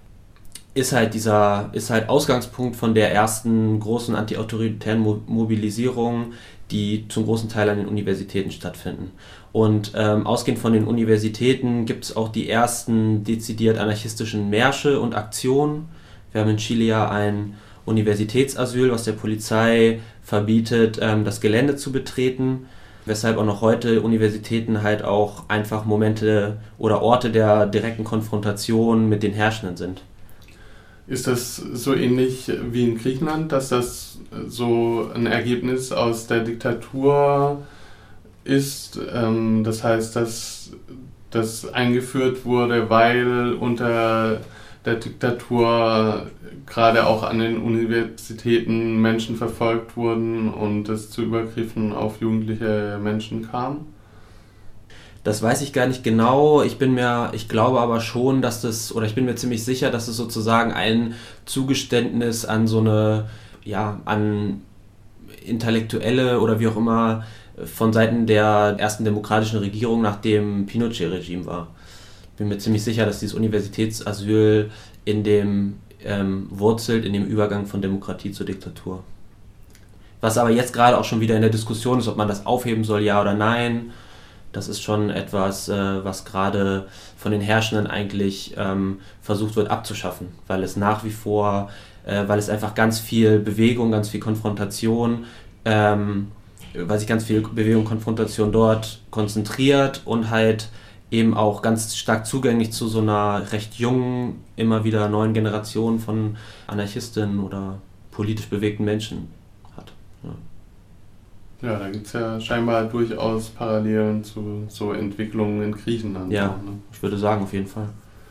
ist halt dieser, ist halt Ausgangspunkt von der ersten großen antiautoritären Mo- Mobilisierung, die zum großen Teil an den Universitäten stattfinden. Und ähm, ausgehend von den Universitäten gibt es auch die ersten dezidiert anarchistischen Märsche und Aktionen. Wir haben in Chile ja ein Universitätsasyl, was der Polizei verbietet, ähm, das Gelände zu betreten, weshalb auch noch heute Universitäten halt auch einfach Momente oder Orte der direkten Konfrontation mit den Herrschenden sind. Ist das so ähnlich wie in Griechenland, dass das so ein Ergebnis aus der Diktatur ist? Ähm, das heißt, dass das eingeführt wurde, weil unter der Diktatur gerade auch an den Universitäten Menschen verfolgt wurden und es zu Übergriffen auf jugendliche Menschen kam? Das weiß ich gar nicht genau. Ich bin mir, ich glaube aber schon, dass das, oder ich bin mir ziemlich sicher, dass es sozusagen ein Zugeständnis an so eine, ja, an Intellektuelle oder wie auch immer von Seiten der ersten demokratischen Regierung nach dem Pinochet-Regime war. Ich bin mir ziemlich sicher, dass dieses Universitätsasyl in dem ähm, wurzelt, in dem Übergang von Demokratie zur Diktatur. Was aber jetzt gerade auch schon wieder in der Diskussion ist, ob man das aufheben soll, ja oder nein. Das ist schon etwas, äh, was gerade von den Herrschenden eigentlich ähm, versucht wird abzuschaffen, weil es nach wie vor, äh, weil es einfach ganz viel Bewegung, ganz viel Konfrontation, ähm, weil sich ganz viel Bewegung und Konfrontation dort konzentriert und halt eben auch ganz stark zugänglich zu so einer recht jungen, immer wieder neuen Generation von Anarchistinnen oder politisch bewegten Menschen hat. Ja. Ja, da gibt es ja scheinbar durchaus Parallelen zu so Entwicklungen in Griechenland. Ja, auch, ne? Ich würde sagen, auf jeden Fall.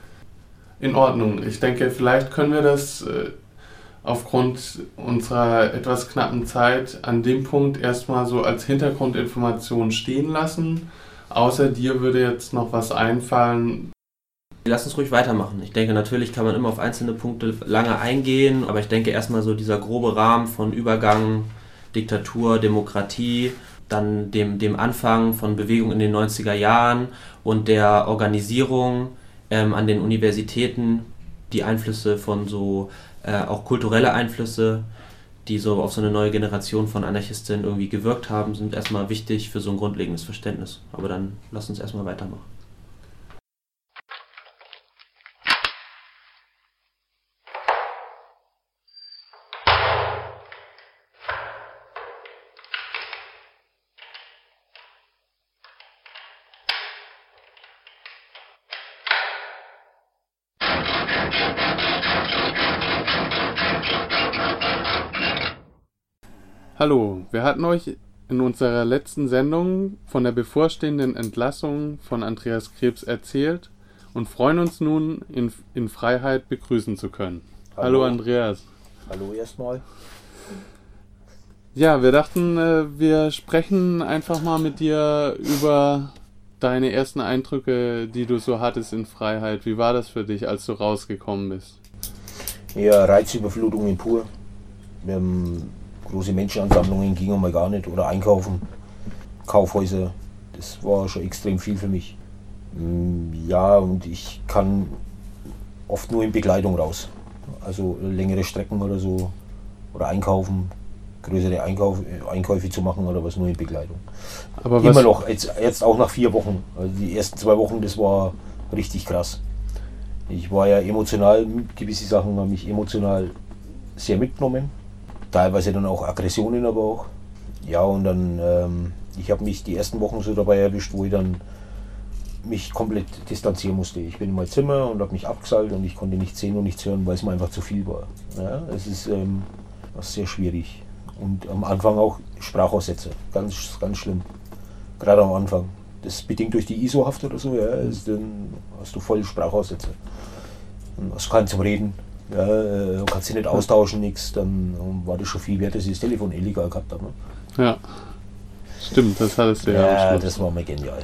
In Ordnung. Ich denke, vielleicht können wir das äh, aufgrund unserer etwas knappen Zeit an dem Punkt erstmal so als Hintergrundinformation stehen lassen. Außer dir würde jetzt noch was einfallen. Lass uns ruhig weitermachen. Ich denke, natürlich kann man immer auf einzelne Punkte lange eingehen, aber ich denke erstmal so dieser grobe Rahmen von Übergang, Diktatur, Demokratie, dann dem, dem Anfang von Bewegung in den neunziger Jahren und der Organisierung ähm, an den Universitäten, die Einflüsse von so, äh, auch kulturelle Einflüsse, die so auf so eine neue Generation von Anarchistinnen irgendwie gewirkt haben, sind erstmal wichtig für so ein grundlegendes Verständnis. Aber dann lass uns erstmal weitermachen. Hallo, wir hatten euch in unserer letzten Sendung von der bevorstehenden Entlassung von Andreas Krebs erzählt und freuen uns nun, ihn in Freiheit begrüßen zu können. Hallo, Hallo Andreas. Hallo erstmal. Ja, wir dachten, wir sprechen einfach mal mit dir über deine ersten Eindrücke, die du so hattest in Freiheit. Wie war das für dich, als du rausgekommen bist? Ja, Reizüberflutung pur. Wir haben große Menschenansammlungen gingen mal gar nicht oder einkaufen, Kaufhäuser, das war schon extrem viel für mich. Ja, und ich kann oft nur in Begleitung raus, also längere Strecken oder so oder einkaufen, größere Einkauf, Einkäufe zu machen oder was, nur in Begleitung. Aber immer was noch, jetzt, jetzt auch nach vier Wochen, also die ersten zwei Wochen, das war richtig krass. Ich war ja emotional, gewisse Sachen haben mich emotional sehr mitgenommen. Teilweise dann auch Aggressionen aber auch. Ja, und dann, ähm, ich habe mich die ersten Wochen so dabei erwischt, wo ich dann mich komplett distanzieren musste. Ich bin in mein Zimmer und habe mich abgeseilt und ich konnte nichts sehen und nichts hören, weil es mir einfach zu viel war. Ja, es ist ähm, was sehr schwierig. Und am Anfang auch Sprachaussätze, ganz, ganz schlimm. Gerade am Anfang. Das ist bedingt durch die I S O-Haft oder so, ja, also dann hast du voll Sprachaussätze. Dann hast du keinen zum Reden, ja, du kannst dich nicht austauschen, nichts, dann war das schon viel wert, dass ich das Telefon illegal gehabt habe. Ne? Ja, stimmt, das hattest du ja, ja am Schluss. Das war mir genial.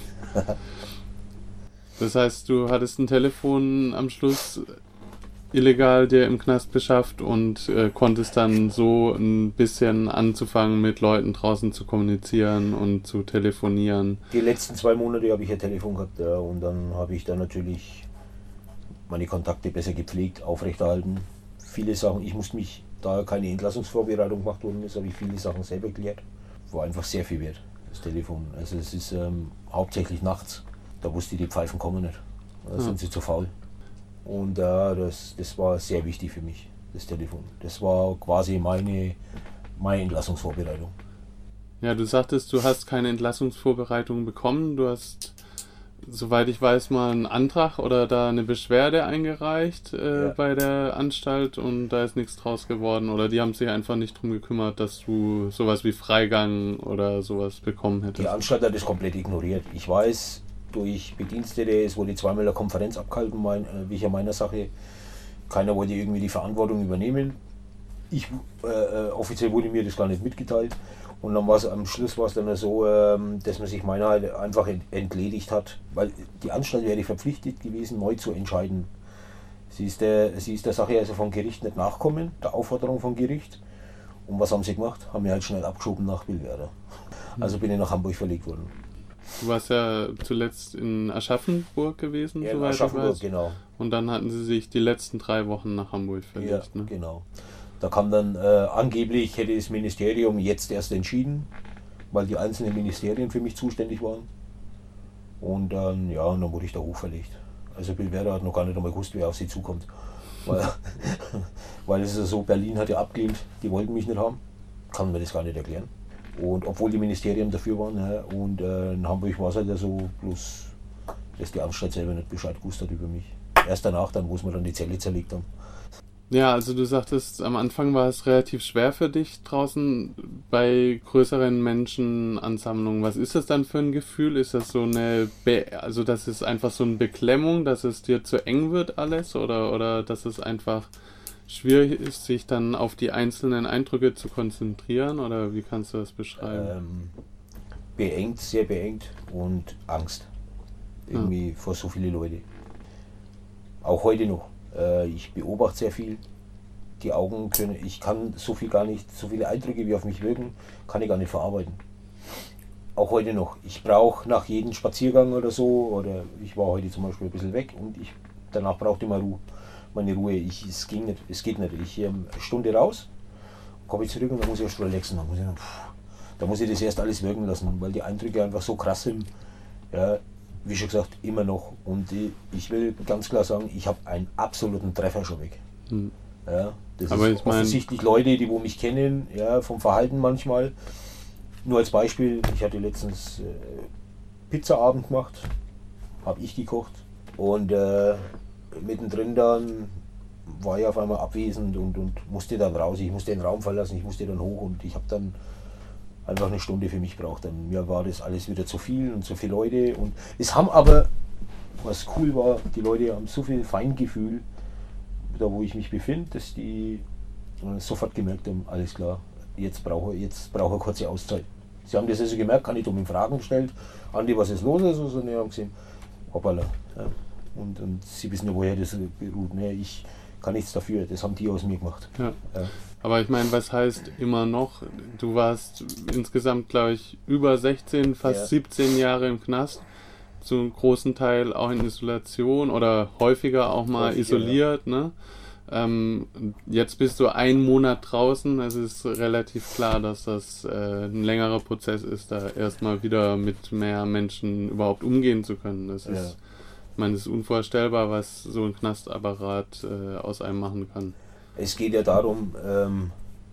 Das heißt, du hattest ein Telefon am Schluss illegal dir im Knast beschafft und äh, konntest dann so ein bisschen anzufangen, mit Leuten draußen zu kommunizieren und zu telefonieren. Die letzten zwei Monate habe ich ein Telefon gehabt, ja, und dann habe ich dann natürlich meine Kontakte besser gepflegt, aufrechterhalten. Viele Sachen, ich musste mich, da keine Entlassungsvorbereitung gemacht worden ist, habe ich viele Sachen selber geklärt. War einfach sehr viel wert, das Telefon. Also es ist ähm, hauptsächlich nachts, da wusste ich, die Pfeifen kommen nicht, da sind ja. sie zu faul. Und äh, das, das war sehr wichtig für mich, das Telefon. Das war quasi meine, meine Entlassungsvorbereitung. Ja, du sagtest, du hast keine Entlassungsvorbereitung bekommen. Du hast, soweit ich weiß, mal einen Antrag oder da eine Beschwerde eingereicht äh, ja. bei der Anstalt und da ist nichts draus geworden. Oder die haben sich einfach nicht darum gekümmert, dass du sowas wie Freigang oder sowas bekommen hättest. Die Anstalt hat das komplett ignoriert. Ich weiß, durch Bedienstete, es wurde zweimal eine Konferenz abgehalten, mein, äh, wegen meiner Sache. Keiner wollte irgendwie die Verantwortung übernehmen. Ich, äh, offiziell wurde mir das gar nicht mitgeteilt. Und dann war es am Schluss war es dann so, ähm, dass man sich meiner halt einfach ent, entledigt hat. Weil die Anstalt wäre verpflichtet gewesen, neu zu entscheiden. Sie ist der, sie ist der Sache also vom Gericht nicht nachkommen, der Aufforderung vom Gericht. Und was haben sie gemacht? Haben wir halt schnell abgeschoben nach Billwerder. Also bin ich nach Hamburg verlegt worden. Du warst ja zuletzt in Aschaffenburg gewesen, ja, in soweit Aschaffenburg, ich weiß. Genau. Und dann hatten sie sich die letzten drei Wochen nach Hamburg verlegt. Ja, ne? Genau. Da kam dann, äh, angeblich hätte das Ministerium jetzt erst entschieden, weil die einzelnen Ministerien für mich zuständig waren. Und dann, ja, und dann wurde ich da hochverlegt. Also Billwerder hat noch gar nicht einmal gewusst, wer auf sie zukommt. Weil, weil es ist so, Berlin hat ja abgelehnt, die wollten mich nicht haben. Kann mir das gar nicht erklären. Und obwohl die Ministerien dafür waren, ja, und äh, in Hamburg war es halt ja so, bloß dass die Anstalt selber nicht Bescheid gewusst hat über mich. Erst danach, dann, wo es mir dann die Zelle zerlegt haben. Ja, also du sagtest, am Anfang war es relativ schwer für dich draußen bei größeren Menschenansammlungen. Was ist das dann für ein Gefühl? Ist das so eine, Be- also das ist einfach so eine Beklemmung, dass es dir zu eng wird alles, oder, oder dass es einfach schwierig ist, sich dann auf die einzelnen Eindrücke zu konzentrieren, oder wie kannst du das beschreiben? Ähm, beengt, sehr beengt und Angst. Irgendwie ja. vor so viele Leute. Auch heute noch. Äh, ich beobachte sehr viel. Die Augen können, ich kann so viel gar nicht, so viele Eindrücke wie auf mich wirken, kann ich gar nicht verarbeiten. Auch heute noch. Ich brauche nach jedem Spaziergang oder so, oder ich war heute zum Beispiel ein bisschen weg und ich danach brauchte ich mal Ruhe. Meine Ruhe, ich, es, ging nicht, es geht nicht. Ich ähm, eine Stunde raus, komme ich zurück und dann muss ich erst relaxen. Dann muss ich, pff, da muss ich das erst alles wirken lassen, weil die Eindrücke einfach so krass sind. Ja, wie schon gesagt, immer noch. Und die, ich will ganz klar sagen, ich habe einen absoluten Treffer schon weg. Hm. Ja, das Aber ist offensichtlich mein... Leute, die wo mich kennen, ja, vom Verhalten manchmal. Nur als Beispiel, ich hatte letztens äh, Pizzaabend gemacht, habe ich gekocht und äh, mittendrin dann war ich auf einmal abwesend und, und musste dann raus, ich musste den Raum verlassen, ich musste dann hoch und ich habe dann einfach eine Stunde für mich gebraucht. Dann mir war das alles wieder zu viel und zu viele Leute und es haben aber, was cool war, die Leute haben so viel Feingefühl, da wo ich mich befinde, dass die äh, sofort gemerkt haben, alles klar, jetzt brauche jetzt brauche ich eine kurze Auszeit. Sie haben das also gemerkt, kann ich um Fragen gestellt, Andi, was ist los? Also, so, ne, haben gesehen, hoppala. Ja. Und, und sie wissen ja, woher das beruht. Ne? Ich kann nichts dafür, das haben die aus mir gemacht. Ja. Ja. Aber ich meine, was heißt immer noch? Du warst insgesamt, glaube ich, über sechzehn, fast ja. siebzehn Jahre im Knast. Zum großen Teil auch in Isolation oder häufiger auch mal häufiger, isoliert. Ja. Ne? Ähm, jetzt bist du einen Monat draußen. Es ist relativ klar, dass das äh, ein längerer Prozess ist, da erstmal wieder mit mehr Menschen überhaupt umgehen zu können. Das ist, ja. Ich meine, es ist unvorstellbar, was so ein Knastapparat äh, aus einem machen kann. Es geht ja darum, ähm,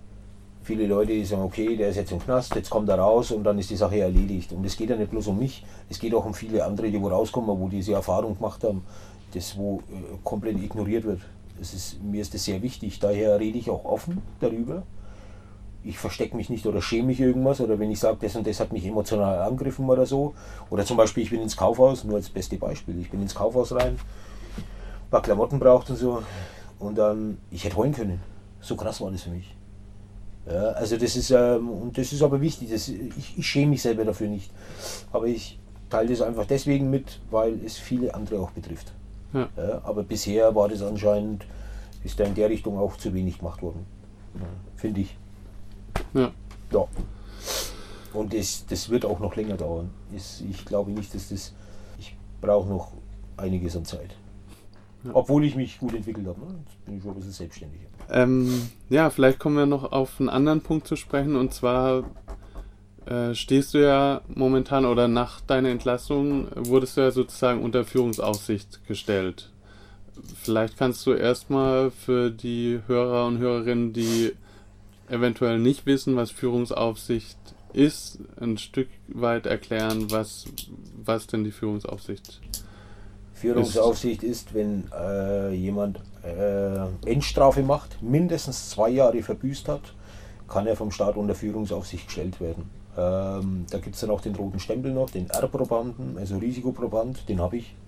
viele Leute die sagen, okay, der ist jetzt im Knast, jetzt kommt er raus und dann ist die Sache erledigt. Und es geht ja nicht bloß um mich, es geht auch um viele andere, die wo rauskommen, wo diese Erfahrung gemacht haben, das wo äh, komplett ignoriert wird. Das ist, mir ist das sehr wichtig, daher rede ich auch offen darüber. ich verstecke mich nicht oder schäme mich irgendwas oder wenn ich sage, das und das hat mich emotional angegriffen oder so. Oder zum Beispiel, ich bin ins Kaufhaus, nur als beste Beispiel, ich bin ins Kaufhaus rein, ein paar Klamotten braucht und so und dann, ich hätte heulen können. So krass war das für mich. Ja, also das ist, ähm, und das ist aber wichtig, das, ich, ich schäme mich selber dafür nicht. Aber ich teile das einfach deswegen mit, weil es viele andere auch betrifft. Ja. Ja, aber bisher war das anscheinend, ist da in der Richtung auch zu wenig gemacht worden. Ja, finde ich. Ja. Ja. Und das, das wird auch noch länger dauern. Ist, ich glaube nicht, dass das. Ich brauche noch einiges an Zeit. Ja. Obwohl ich mich gut entwickelt habe. Ne? Jetzt bin ich schon ein bisschen selbstständiger. Ähm, ja, vielleicht kommen wir noch auf einen anderen Punkt zu sprechen. Und zwar äh, stehst du ja momentan oder nach deiner Entlassung wurdest du ja sozusagen unter Führungsaufsicht gestellt. Vielleicht kannst du erstmal für die Hörer und Hörerinnen, die eventuell nicht wissen, was Führungsaufsicht ist, ein Stück weit erklären, was, was denn die Führungsaufsicht Führungsaufsicht ist, ist wenn äh, jemand äh, Endstrafe macht, mindestens zwei Jahre verbüßt hat, kann er vom Staat unter Führungsaufsicht gestellt werden. Ähm, da gibt es dann auch den roten Stempel noch, den R-Probanden, also Risikoproband, den habe ich.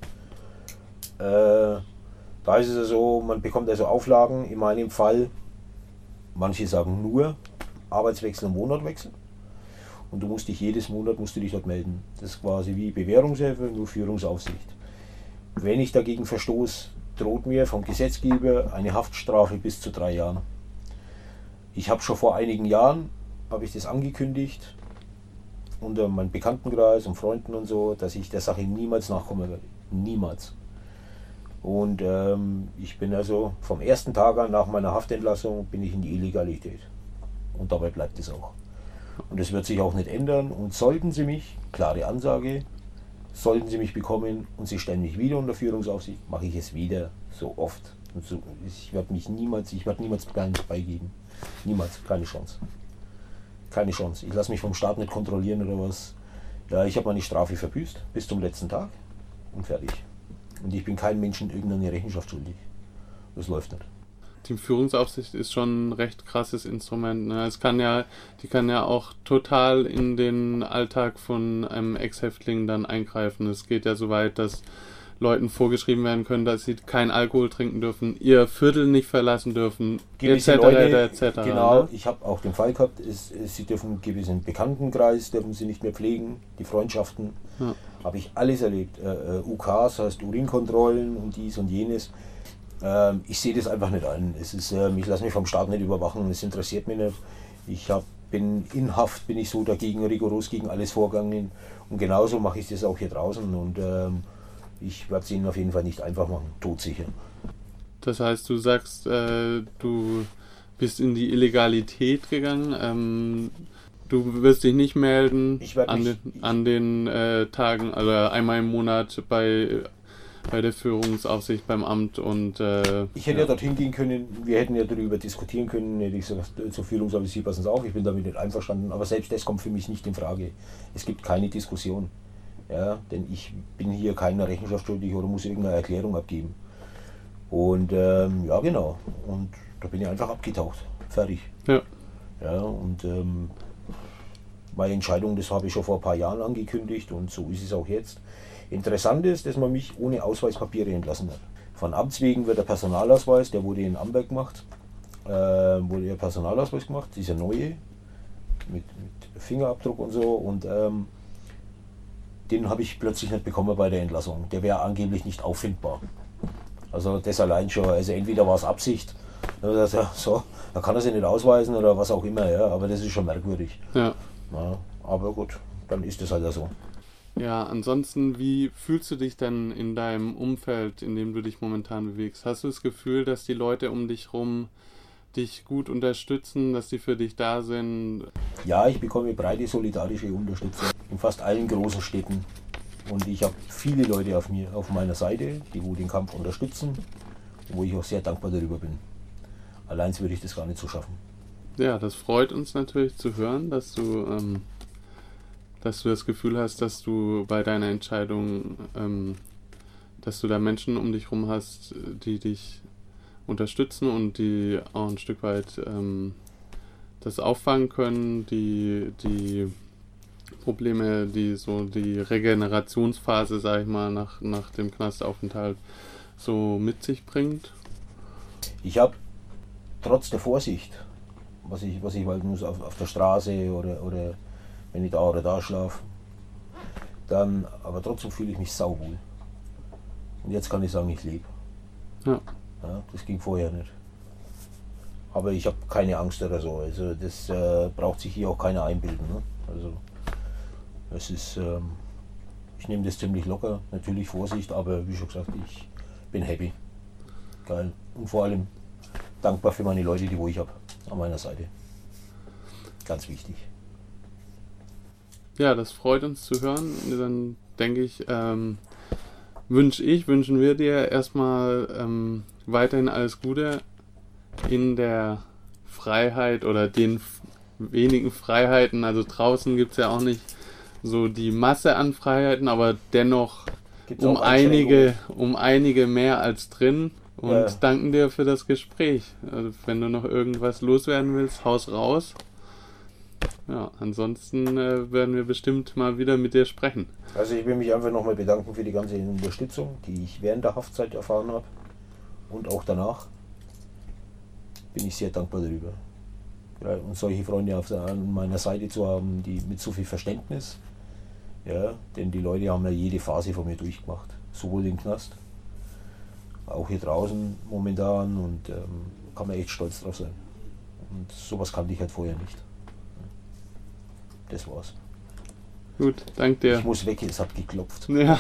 Äh, da ist es ja so, man bekommt also Auflagen, in meinem Fall, manche sagen nur Arbeitswechsel und Wohnortwechsel. Und du musst dich jedes Monat musst du dich dort melden. Das ist quasi wie Bewährungshilfe, nur Führungsaufsicht. Wenn ich dagegen verstoße, droht mir vom Gesetzgeber eine Haftstrafe bis zu drei Jahren. Ich habe schon vor einigen Jahren, habe ich das angekündigt, unter meinem Bekanntenkreis und Freunden und so, dass ich der Sache niemals nachkommen werde. Niemals. Und ähm, ich bin also vom ersten Tag an nach meiner Haftentlassung bin ich in die Illegalität. Und dabei bleibt es auch. Und es wird sich auch nicht ändern. Und sollten Sie mich, klare Ansage, sollten Sie mich bekommen und Sie stellen mich wieder unter Führungsaufsicht, mache ich es wieder so oft. Und so, ich werde mich niemals, ich werde niemals beigeben. Niemals, keine Chance. Keine Chance. Ich lasse mich vom Staat nicht kontrollieren oder was. Ja, ich habe meine Strafe verbüßt bis zum letzten Tag und fertig. Und ich bin keinem Menschen irgendeine Rechenschaft schuldig. Das läuft nicht. Die Führungsaufsicht ist schon ein recht krasses Instrument. Ne? Es kann ja, die kann ja auch total in den Alltag von einem Ex-Häftling dann eingreifen. Es geht ja so weit, dass Leuten vorgeschrieben werden können, dass sie keinen Alkohol trinken dürfen, ihr Viertel nicht verlassen dürfen, et cetera et cetera. Genau, ne? ich habe auch den Fall gehabt, es, es, sie dürfen einen gewissen Bekanntenkreis, dürfen sie nicht mehr pflegen, die Freundschaften. Ja. Habe ich alles erlebt. Äh, U Ks, heißt Urinkontrollen und dies und jenes. Ähm, ich sehe das einfach nicht ein. Es ist, ähm, ich lasse mich vom Staat nicht überwachen, es interessiert mich nicht. Ich hab, bin in Haft, bin ich so dagegen, rigoros gegen alles vorgegangen. Und genauso mache ich das auch hier draußen. Und ähm, ich werde es ihnen auf jeden Fall nicht einfach machen, todsicher. Das heißt, du sagst, äh, du bist in die Illegalität gegangen. Ähm, du wirst dich nicht melden an, mich, den, an den äh, Tagen, also einmal im Monat bei, bei der Führungsaufsicht beim Amt. Und äh, ich hätte ja. ja dorthin gehen können, wir hätten ja darüber diskutieren können, hätte ich gesagt, zur Führungsaufsicht, Sie passen Sie auf, ich bin damit nicht einverstanden, aber selbst das kommt für mich nicht in Frage. Es gibt keine Diskussion. Ja, denn ich bin hier keiner Rechenschaft schuldig oder muss irgendeine Erklärung abgeben. Und ähm, ja, genau. Und da bin ich einfach abgetaucht. Fertig. Ja. Ja, und ähm, meine Entscheidung, das habe ich schon vor ein paar Jahren angekündigt und so ist es auch jetzt. Interessant ist, dass man mich ohne Ausweispapiere entlassen hat. Von Amts wegen wird der Personalausweis, der wurde in Amberg gemacht, äh, wurde der Personalausweis gemacht, dieser neue, mit, mit Fingerabdruck und so. Und ähm, den habe ich plötzlich nicht bekommen bei der Entlassung. Der wäre angeblich nicht auffindbar. Also das allein schon. Also entweder war es Absicht, also so, da kann er sich nicht ausweisen oder was auch immer. Ja, aber das ist schon merkwürdig. Ja. Ja, aber gut, dann ist das halt so. Ja, ansonsten, wie fühlst du dich denn in deinem Umfeld, in dem du dich momentan bewegst? Hast du das Gefühl, dass die Leute um dich rum dich gut unterstützen, dass die für dich da sind? Ja, ich bekomme breite solidarische Unterstützung in fast allen großen Städten. Und ich habe viele Leute auf, mir, auf meiner Seite, die wo den Kampf unterstützen, wo ich auch sehr dankbar darüber bin. Allein würde ich das gar nicht so schaffen. Ja, das freut uns natürlich zu hören, dass du, ähm, dass du das Gefühl hast, dass du bei deiner Entscheidung, ähm, dass du da Menschen um dich rum hast, die dich unterstützen und die auch ein Stück weit ähm, das auffangen können, die, die Probleme, die so die Regenerationsphase, sag ich mal, nach, nach dem Knastaufenthalt so mit sich bringt? Ich habe trotz der Vorsicht, was ich, was ich halt muss auf, auf der Straße oder, oder wenn ich da oder da schlafe, dann, aber trotzdem fühle ich mich sauwohl. Und jetzt kann ich sagen, ich lebe. Ja. Ja, das ging vorher nicht. Aber ich habe keine Angst oder so. Also das äh, braucht sich hier auch keiner einbilden. Ne? Also es ist, ähm, ich nehme das ziemlich locker, natürlich Vorsicht, aber wie schon gesagt, ich bin happy. Geil. Und vor allem dankbar für meine Leute, die wo ich habe, an meiner Seite. Ganz wichtig. Ja, das freut uns zu hören. Dann denke ich, ähm, wünsche ich, wünschen wir dir erstmal ähm, weiterhin alles Gute in der Freiheit oder den f- wenigen Freiheiten. Also draußen gibt es ja auch nicht so die Masse an Freiheiten, aber dennoch um einige, um einige mehr als drin. Und ja. danken dir für das Gespräch. Also wenn du noch irgendwas loswerden willst, haus raus. Ja, ansonsten äh, werden wir bestimmt mal wieder mit dir sprechen. Also ich will mich einfach nochmal bedanken für die ganze Unterstützung, die ich während der Haftzeit erfahren habe und auch danach. Bin ich sehr dankbar darüber. Ja, und solche Freunde auf der, an meiner Seite zu haben, die mit so viel Verständnis, ja, denn die Leute haben ja jede Phase von mir durchgemacht, sowohl im Knast, auch hier draußen momentan, und ähm, kann man echt stolz drauf sein. Und sowas kannte ich halt vorher nicht. Das war's. Gut, danke dir. Ich muss weg, es hat geklopft. Ja.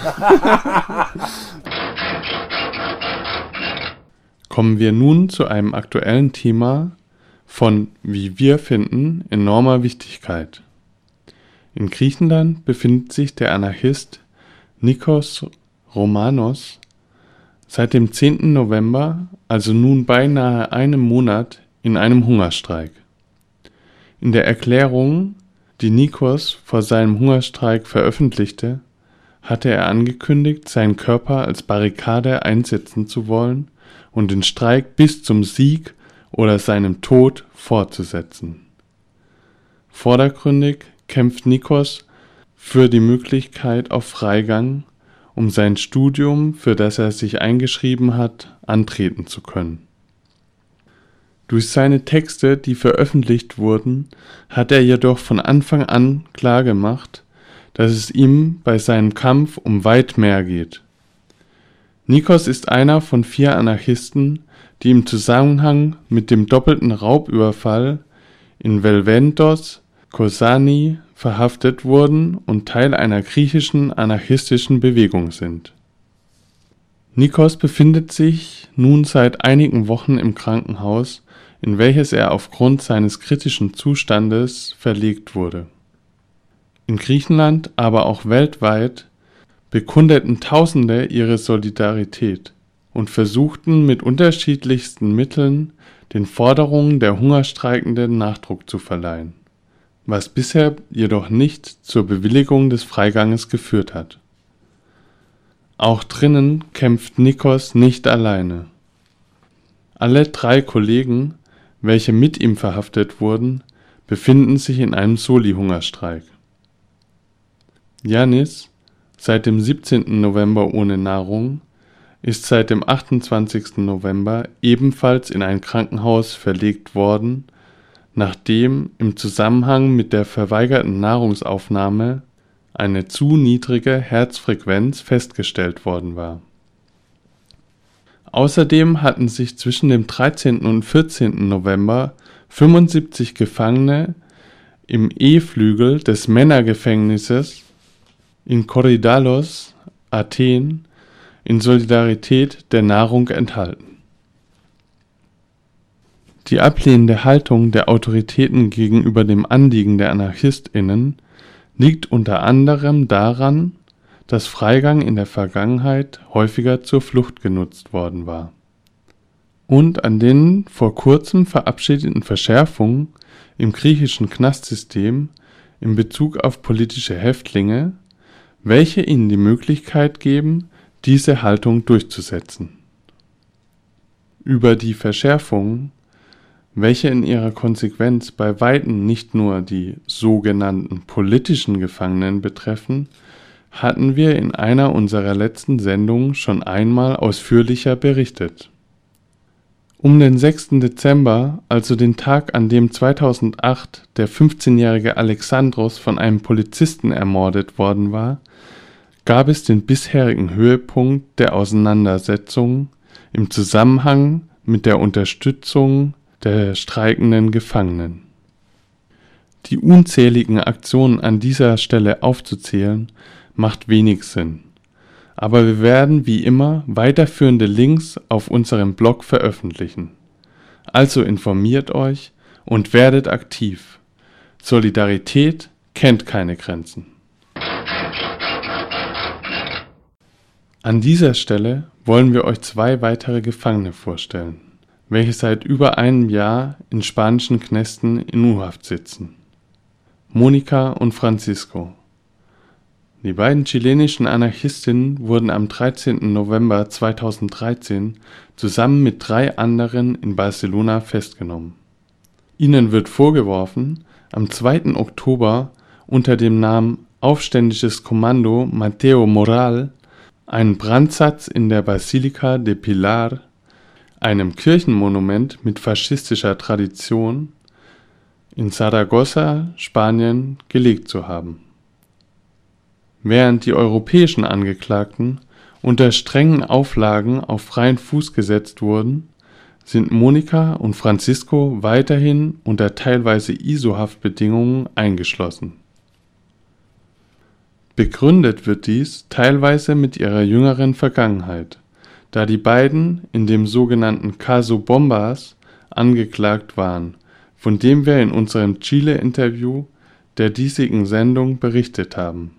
Kommen wir nun zu einem aktuellen Thema von, wie wir finden, enormer Wichtigkeit. In Griechenland befindet sich der Anarchist Nikos Romanos seit dem zehnten November, also nun beinahe einem Monat, in einem Hungerstreik. In der Erklärung, die Nikos vor seinem Hungerstreik veröffentlichte, hatte er angekündigt, seinen Körper als Barrikade einsetzen zu wollen und den Streik bis zum Sieg oder seinem Tod fortzusetzen. Vordergründig kämpft Nikos für die Möglichkeit auf Freigang, um sein Studium, für das er sich eingeschrieben hat, antreten zu können. Durch seine Texte, die veröffentlicht wurden, hat er jedoch von Anfang an klargemacht, dass es ihm bei seinem Kampf um weit mehr geht. Nikos ist einer von vier Anarchisten, die im Zusammenhang mit dem doppelten Raubüberfall in Velventos, Kozani verhaftet wurden und Teil einer griechischen anarchistischen Bewegung sind. Nikos befindet sich nun seit einigen Wochen im Krankenhaus, in welches er aufgrund seines kritischen Zustandes verlegt wurde. In Griechenland, aber auch weltweit, bekundeten Tausende ihre Solidarität und versuchten mit unterschiedlichsten Mitteln den Forderungen der Hungerstreikenden Nachdruck zu verleihen, was bisher jedoch nicht zur Bewilligung des Freiganges geführt hat. Auch drinnen kämpft Nikos nicht alleine. Alle drei Kollegen, welche mit ihm verhaftet wurden, befinden sich in einem Soli-Hungerstreik. Yannis, seit dem siebzehnten November ohne Nahrung, ist seit dem achtundzwanzigsten November ebenfalls in ein Krankenhaus verlegt worden, nachdem im Zusammenhang mit der verweigerten Nahrungsaufnahme eine zu niedrige Herzfrequenz festgestellt worden war. Außerdem hatten sich zwischen dem dreizehnten und vierzehnten November fünfundsiebzig Gefangene im E-Flügel des Männergefängnisses in Korydallos, Athen, in Solidarität der Nahrung enthalten. Die ablehnende Haltung der Autoritäten gegenüber dem Anliegen der AnarchistInnen liegt unter anderem daran, dass Freigang in der Vergangenheit häufiger zur Flucht genutzt worden war. Und an den vor kurzem verabschiedeten Verschärfungen im griechischen Knastsystem in Bezug auf politische Häftlinge, welche ihnen die Möglichkeit geben, diese Haltung durchzusetzen. Über die Verschärfungen welche in ihrer Konsequenz bei weitem nicht nur die sogenannten politischen Gefangenen betreffen, hatten wir in einer unserer letzten Sendungen schon einmal ausführlicher berichtet. Um den sechsten Dezember, also den Tag, an dem zweitausendacht der fünfzehnjährige Alexandros von einem Polizisten ermordet worden war, gab es den bisherigen Höhepunkt der Auseinandersetzungen im Zusammenhang mit der Unterstützung der streikenden Gefangenen. Die unzähligen Aktionen an dieser Stelle aufzuzählen, macht wenig Sinn. Aber wir werden wie immer weiterführende Links auf unserem Blog veröffentlichen. Also informiert euch und werdet aktiv. Solidarität kennt keine Grenzen. An dieser Stelle wollen wir euch zwei weitere Gefangene vorstellen, welche seit über einem Jahr in spanischen Knästen in U-Haft sitzen. Monika und Francisco. Die beiden chilenischen Anarchistinnen wurden am dreizehnten November zweitausenddreizehn zusammen mit drei anderen in Barcelona festgenommen. Ihnen wird vorgeworfen, am zweiten Oktober unter dem Namen Aufständisches Kommando Mateo Moral einen Brandsatz in der Basilica de Pilar, einem Kirchenmonument mit faschistischer Tradition, in Saragossa, Spanien, gelegt zu haben. Während die europäischen Angeklagten unter strengen Auflagen auf freien Fuß gesetzt wurden, sind Monika und Francisco weiterhin unter teilweise I S O-Haftbedingungen eingeschlossen. Begründet wird dies teilweise mit ihrer jüngeren Vergangenheit, da die beiden in dem sogenannten Caso Bombas angeklagt waren, von dem wir in unserem Chile-Interview der diesigen Sendung berichtet haben.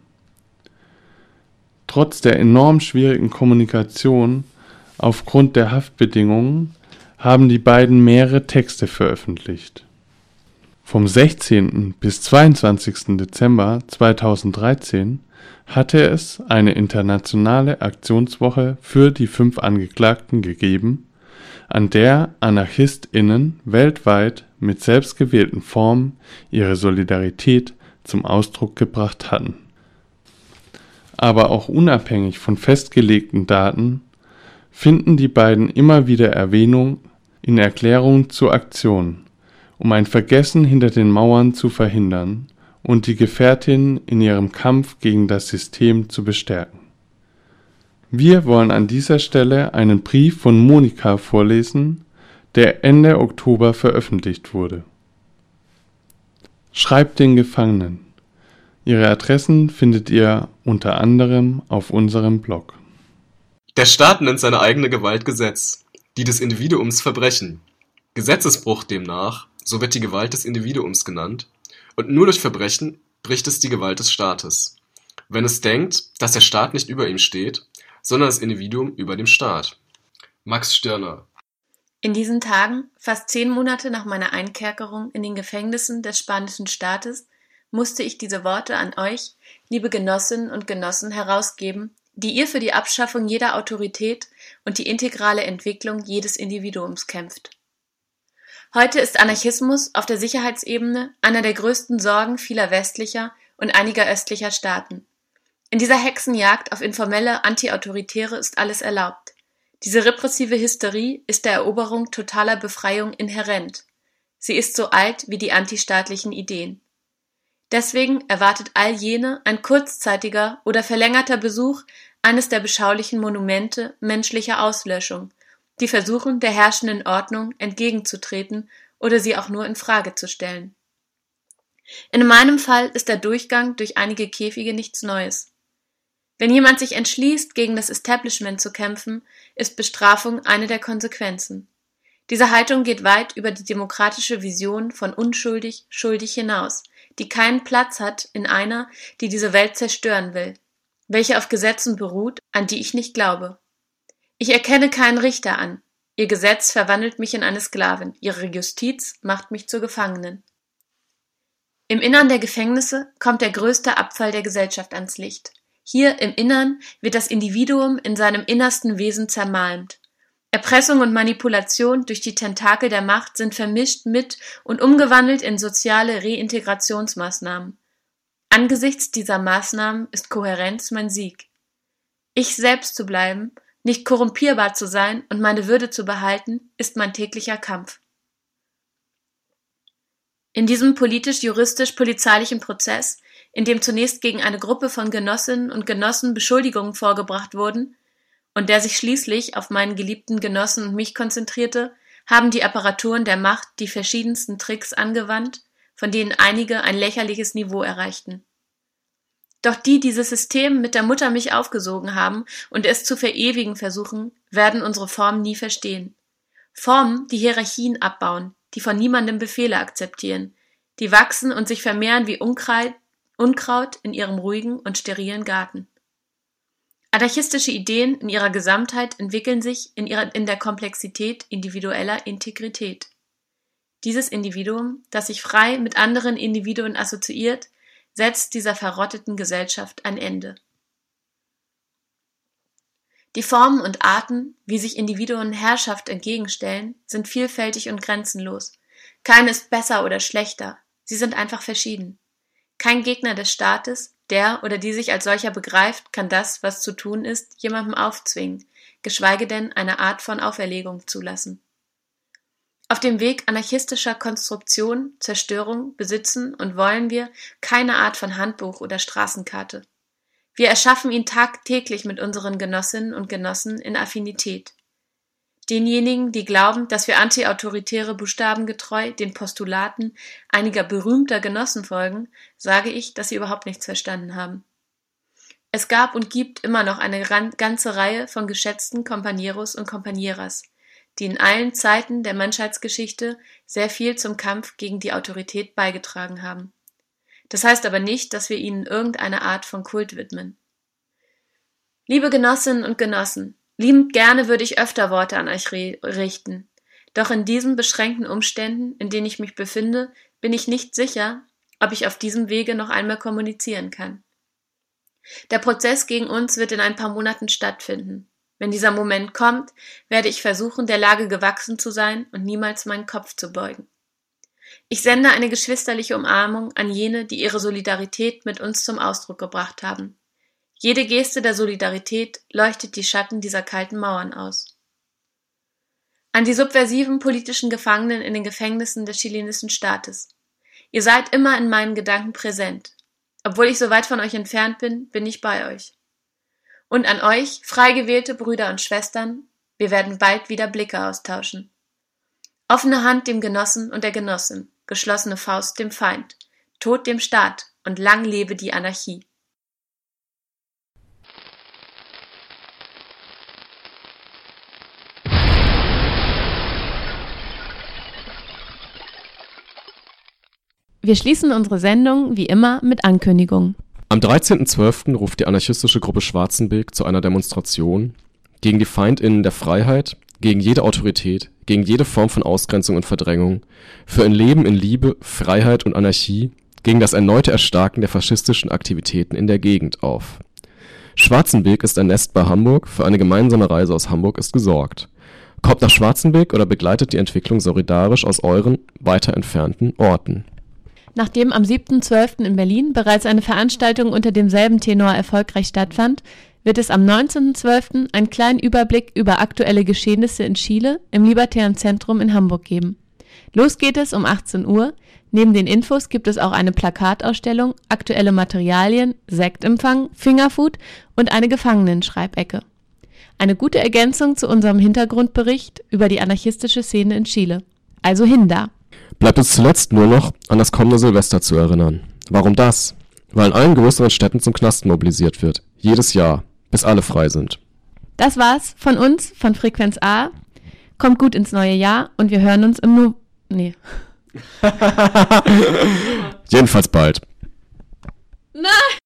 Trotz der enorm schwierigen Kommunikation aufgrund der Haftbedingungen haben die beiden mehrere Texte veröffentlicht. Vom sechzehnten bis zweiundzwanzigsten Dezember zweitausenddreizehn hatte es eine internationale Aktionswoche für die fünf Angeklagten gegeben, an der AnarchistInnen weltweit mit selbstgewählten Formen ihre Solidarität zum Ausdruck gebracht hatten. Aber auch unabhängig von festgelegten Daten finden die beiden immer wieder Erwähnung in Erklärungen zur Aktion, um ein Vergessen hinter den Mauern zu verhindern und die Gefährtin in ihrem Kampf gegen das System zu bestärken. Wir wollen an dieser Stelle einen Brief von Monika vorlesen, der Ende Oktober veröffentlicht wurde. Schreibt den Gefangenen. Ihre Adressen findet ihr unter anderem auf unserem Blog. Der Staat nennt seine eigene Gewalt Gesetz, die des Individuums Verbrechen. Gesetzesbruch demnach, so wird die Gewalt des Individuums genannt, und nur durch Verbrechen bricht es die Gewalt des Staates. Wenn es denkt, dass der Staat nicht über ihm steht, sondern das Individuum über dem Staat. Max Stirner. In diesen Tagen, fast zehn Monate nach meiner Einkerkerung in den Gefängnissen des spanischen Staates, musste ich diese Worte an euch, liebe Genossinnen und Genossen, herausgeben, die ihr für die Abschaffung jeder Autorität und die integrale Entwicklung jedes Individuums kämpft. Heute ist Anarchismus auf der Sicherheitsebene einer der größten Sorgen vieler westlicher und einiger östlicher Staaten. In dieser Hexenjagd auf informelle Antiautoritäre ist alles erlaubt. Diese repressive Hysterie ist der Eroberung totaler Befreiung inhärent. Sie ist so alt wie die antistaatlichen Ideen. Deswegen erwartet all jene ein kurzzeitiger oder verlängerter Besuch eines der beschaulichen Monumente menschlicher Auslöschung, die versuchen, der herrschenden Ordnung entgegenzutreten oder sie auch nur in Frage zu stellen. In meinem Fall ist der Durchgang durch einige Käfige nichts Neues. Wenn jemand sich entschließt, gegen das Establishment zu kämpfen, ist Bestrafung eine der Konsequenzen. Diese Haltung geht weit über die demokratische Vision von unschuldig, schuldig hinaus, die keinen Platz hat in einer, die diese Welt zerstören will, welche auf Gesetzen beruht, an die ich nicht glaube. Ich erkenne keinen Richter an. Ihr Gesetz verwandelt mich in eine Sklavin, ihre Justiz macht mich zur Gefangenen. Im Innern der Gefängnisse kommt der größte Abfall der Gesellschaft ans Licht. Hier im Innern wird das Individuum in seinem innersten Wesen zermalmt. Erpressung und Manipulation durch die Tentakel der Macht sind vermischt mit und umgewandelt in soziale Reintegrationsmaßnahmen. Angesichts dieser Maßnahmen ist Kohärenz mein Sieg. Ich selbst zu bleiben, nicht korrumpierbar zu sein und meine Würde zu behalten, ist mein täglicher Kampf. In diesem politisch-juristisch-polizeilichen Prozess, in dem zunächst gegen eine Gruppe von Genossinnen und Genossen Beschuldigungen vorgebracht wurden und der sich schließlich auf meinen geliebten Genossen und mich konzentrierte, haben die Apparaturen der Macht die verschiedensten Tricks angewandt, von denen einige ein lächerliches Niveau erreichten. Doch die dieses System mit der Muttermilch aufgesogen haben und es zu verewigen versuchen, werden unsere Formen nie verstehen. Formen, die Hierarchien abbauen, die von niemandem Befehle akzeptieren, die wachsen und sich vermehren wie Unkraut, Unkraut in ihrem ruhigen und sterilen Garten. Anarchistische Ideen in ihrer Gesamtheit entwickeln sich in, ihrer, in der Komplexität individueller Integrität. Dieses Individuum, das sich frei mit anderen Individuen assoziiert, setzt dieser verrotteten Gesellschaft ein Ende. Die Formen und Arten, wie sich Individuen Herrschaft entgegenstellen, sind vielfältig und grenzenlos. Keine ist besser oder schlechter, sie sind einfach verschieden. Kein Gegner des Staates, der oder die sich als solcher begreift, kann das, was zu tun ist, jemandem aufzwingen, geschweige denn eine Art von Auferlegung zulassen. Auf dem Weg anarchistischer Konstruktion, Zerstörung, besitzen und wollen wir keine Art von Handbuch oder Straßenkarte. Wir erschaffen ihn tagtäglich mit unseren Genossinnen und Genossen in Affinität. Denjenigen, die glauben, dass wir antiautoritäre buchstabengetreu den Postulaten einiger berühmter Genossen folgen, sage ich, dass sie überhaupt nichts verstanden haben. Es gab und gibt immer noch eine ganze Reihe von geschätzten Compañeros und Compañeras, die in allen Zeiten der Menschheitsgeschichte sehr viel zum Kampf gegen die Autorität beigetragen haben. Das heißt aber nicht, dass wir ihnen irgendeine Art von Kult widmen. Liebe Genossinnen und Genossen, liebend gerne würde ich öfter Worte an euch richten. Doch in diesen beschränkten Umständen, in denen ich mich befinde, bin ich nicht sicher, ob ich auf diesem Wege noch einmal kommunizieren kann. Der Prozess gegen uns wird in ein paar Monaten stattfinden. Wenn dieser Moment kommt, werde ich versuchen, der Lage gewachsen zu sein und niemals meinen Kopf zu beugen. Ich sende eine geschwisterliche Umarmung an jene, die ihre Solidarität mit uns zum Ausdruck gebracht haben. Jede Geste der Solidarität leuchtet die Schatten dieser kalten Mauern aus. An die subversiven politischen Gefangenen in den Gefängnissen des chilenischen Staates. Ihr seid immer in meinen Gedanken präsent. Obwohl ich so weit von euch entfernt bin, bin ich bei euch. Und an euch, frei gewählte Brüder und Schwestern, wir werden bald wieder Blicke austauschen. Offene Hand dem Genossen und der Genossin, geschlossene Faust dem Feind, Tod dem Staat und lang lebe die Anarchie. Wir schließen unsere Sendung wie immer mit Ankündigungen. Am dreizehnten zwölften ruft die anarchistische Gruppe Schwarzenbeek zu einer Demonstration gegen die FeindInnen der Freiheit, gegen jede Autorität, gegen jede Form von Ausgrenzung und Verdrängung, für ein Leben in Liebe, Freiheit und Anarchie, gegen das erneute Erstarken der faschistischen Aktivitäten in der Gegend auf. Schwarzenbeek ist ein Nest bei Hamburg, für eine gemeinsame Reise aus Hamburg ist gesorgt. Kommt nach Schwarzenbeek oder begleitet die Entwicklung solidarisch aus euren weiter entfernten Orten. Nachdem am siebten zwölften in Berlin bereits eine Veranstaltung unter demselben Tenor erfolgreich stattfand, wird es am neunzehnten zwölften einen kleinen Überblick über aktuelle Geschehnisse in Chile im Libertären Zentrum in Hamburg geben. Los geht es um achtzehn Uhr. Neben den Infos gibt es auch eine Plakatausstellung, aktuelle Materialien, Sektempfang, Fingerfood und eine Gefangenenschreibecke. Eine gute Ergänzung zu unserem Hintergrundbericht über die anarchistische Szene in Chile. Also hin da! Bleibt uns zuletzt nur noch an das kommende Silvester zu erinnern. Warum das? Weil in allen größeren Städten zum Knasten mobilisiert wird. Jedes Jahr, bis alle frei sind. Das war's von uns, von Frequenz A. Kommt gut ins neue Jahr und wir hören uns im Nu... Nee. Jedenfalls bald. Nein!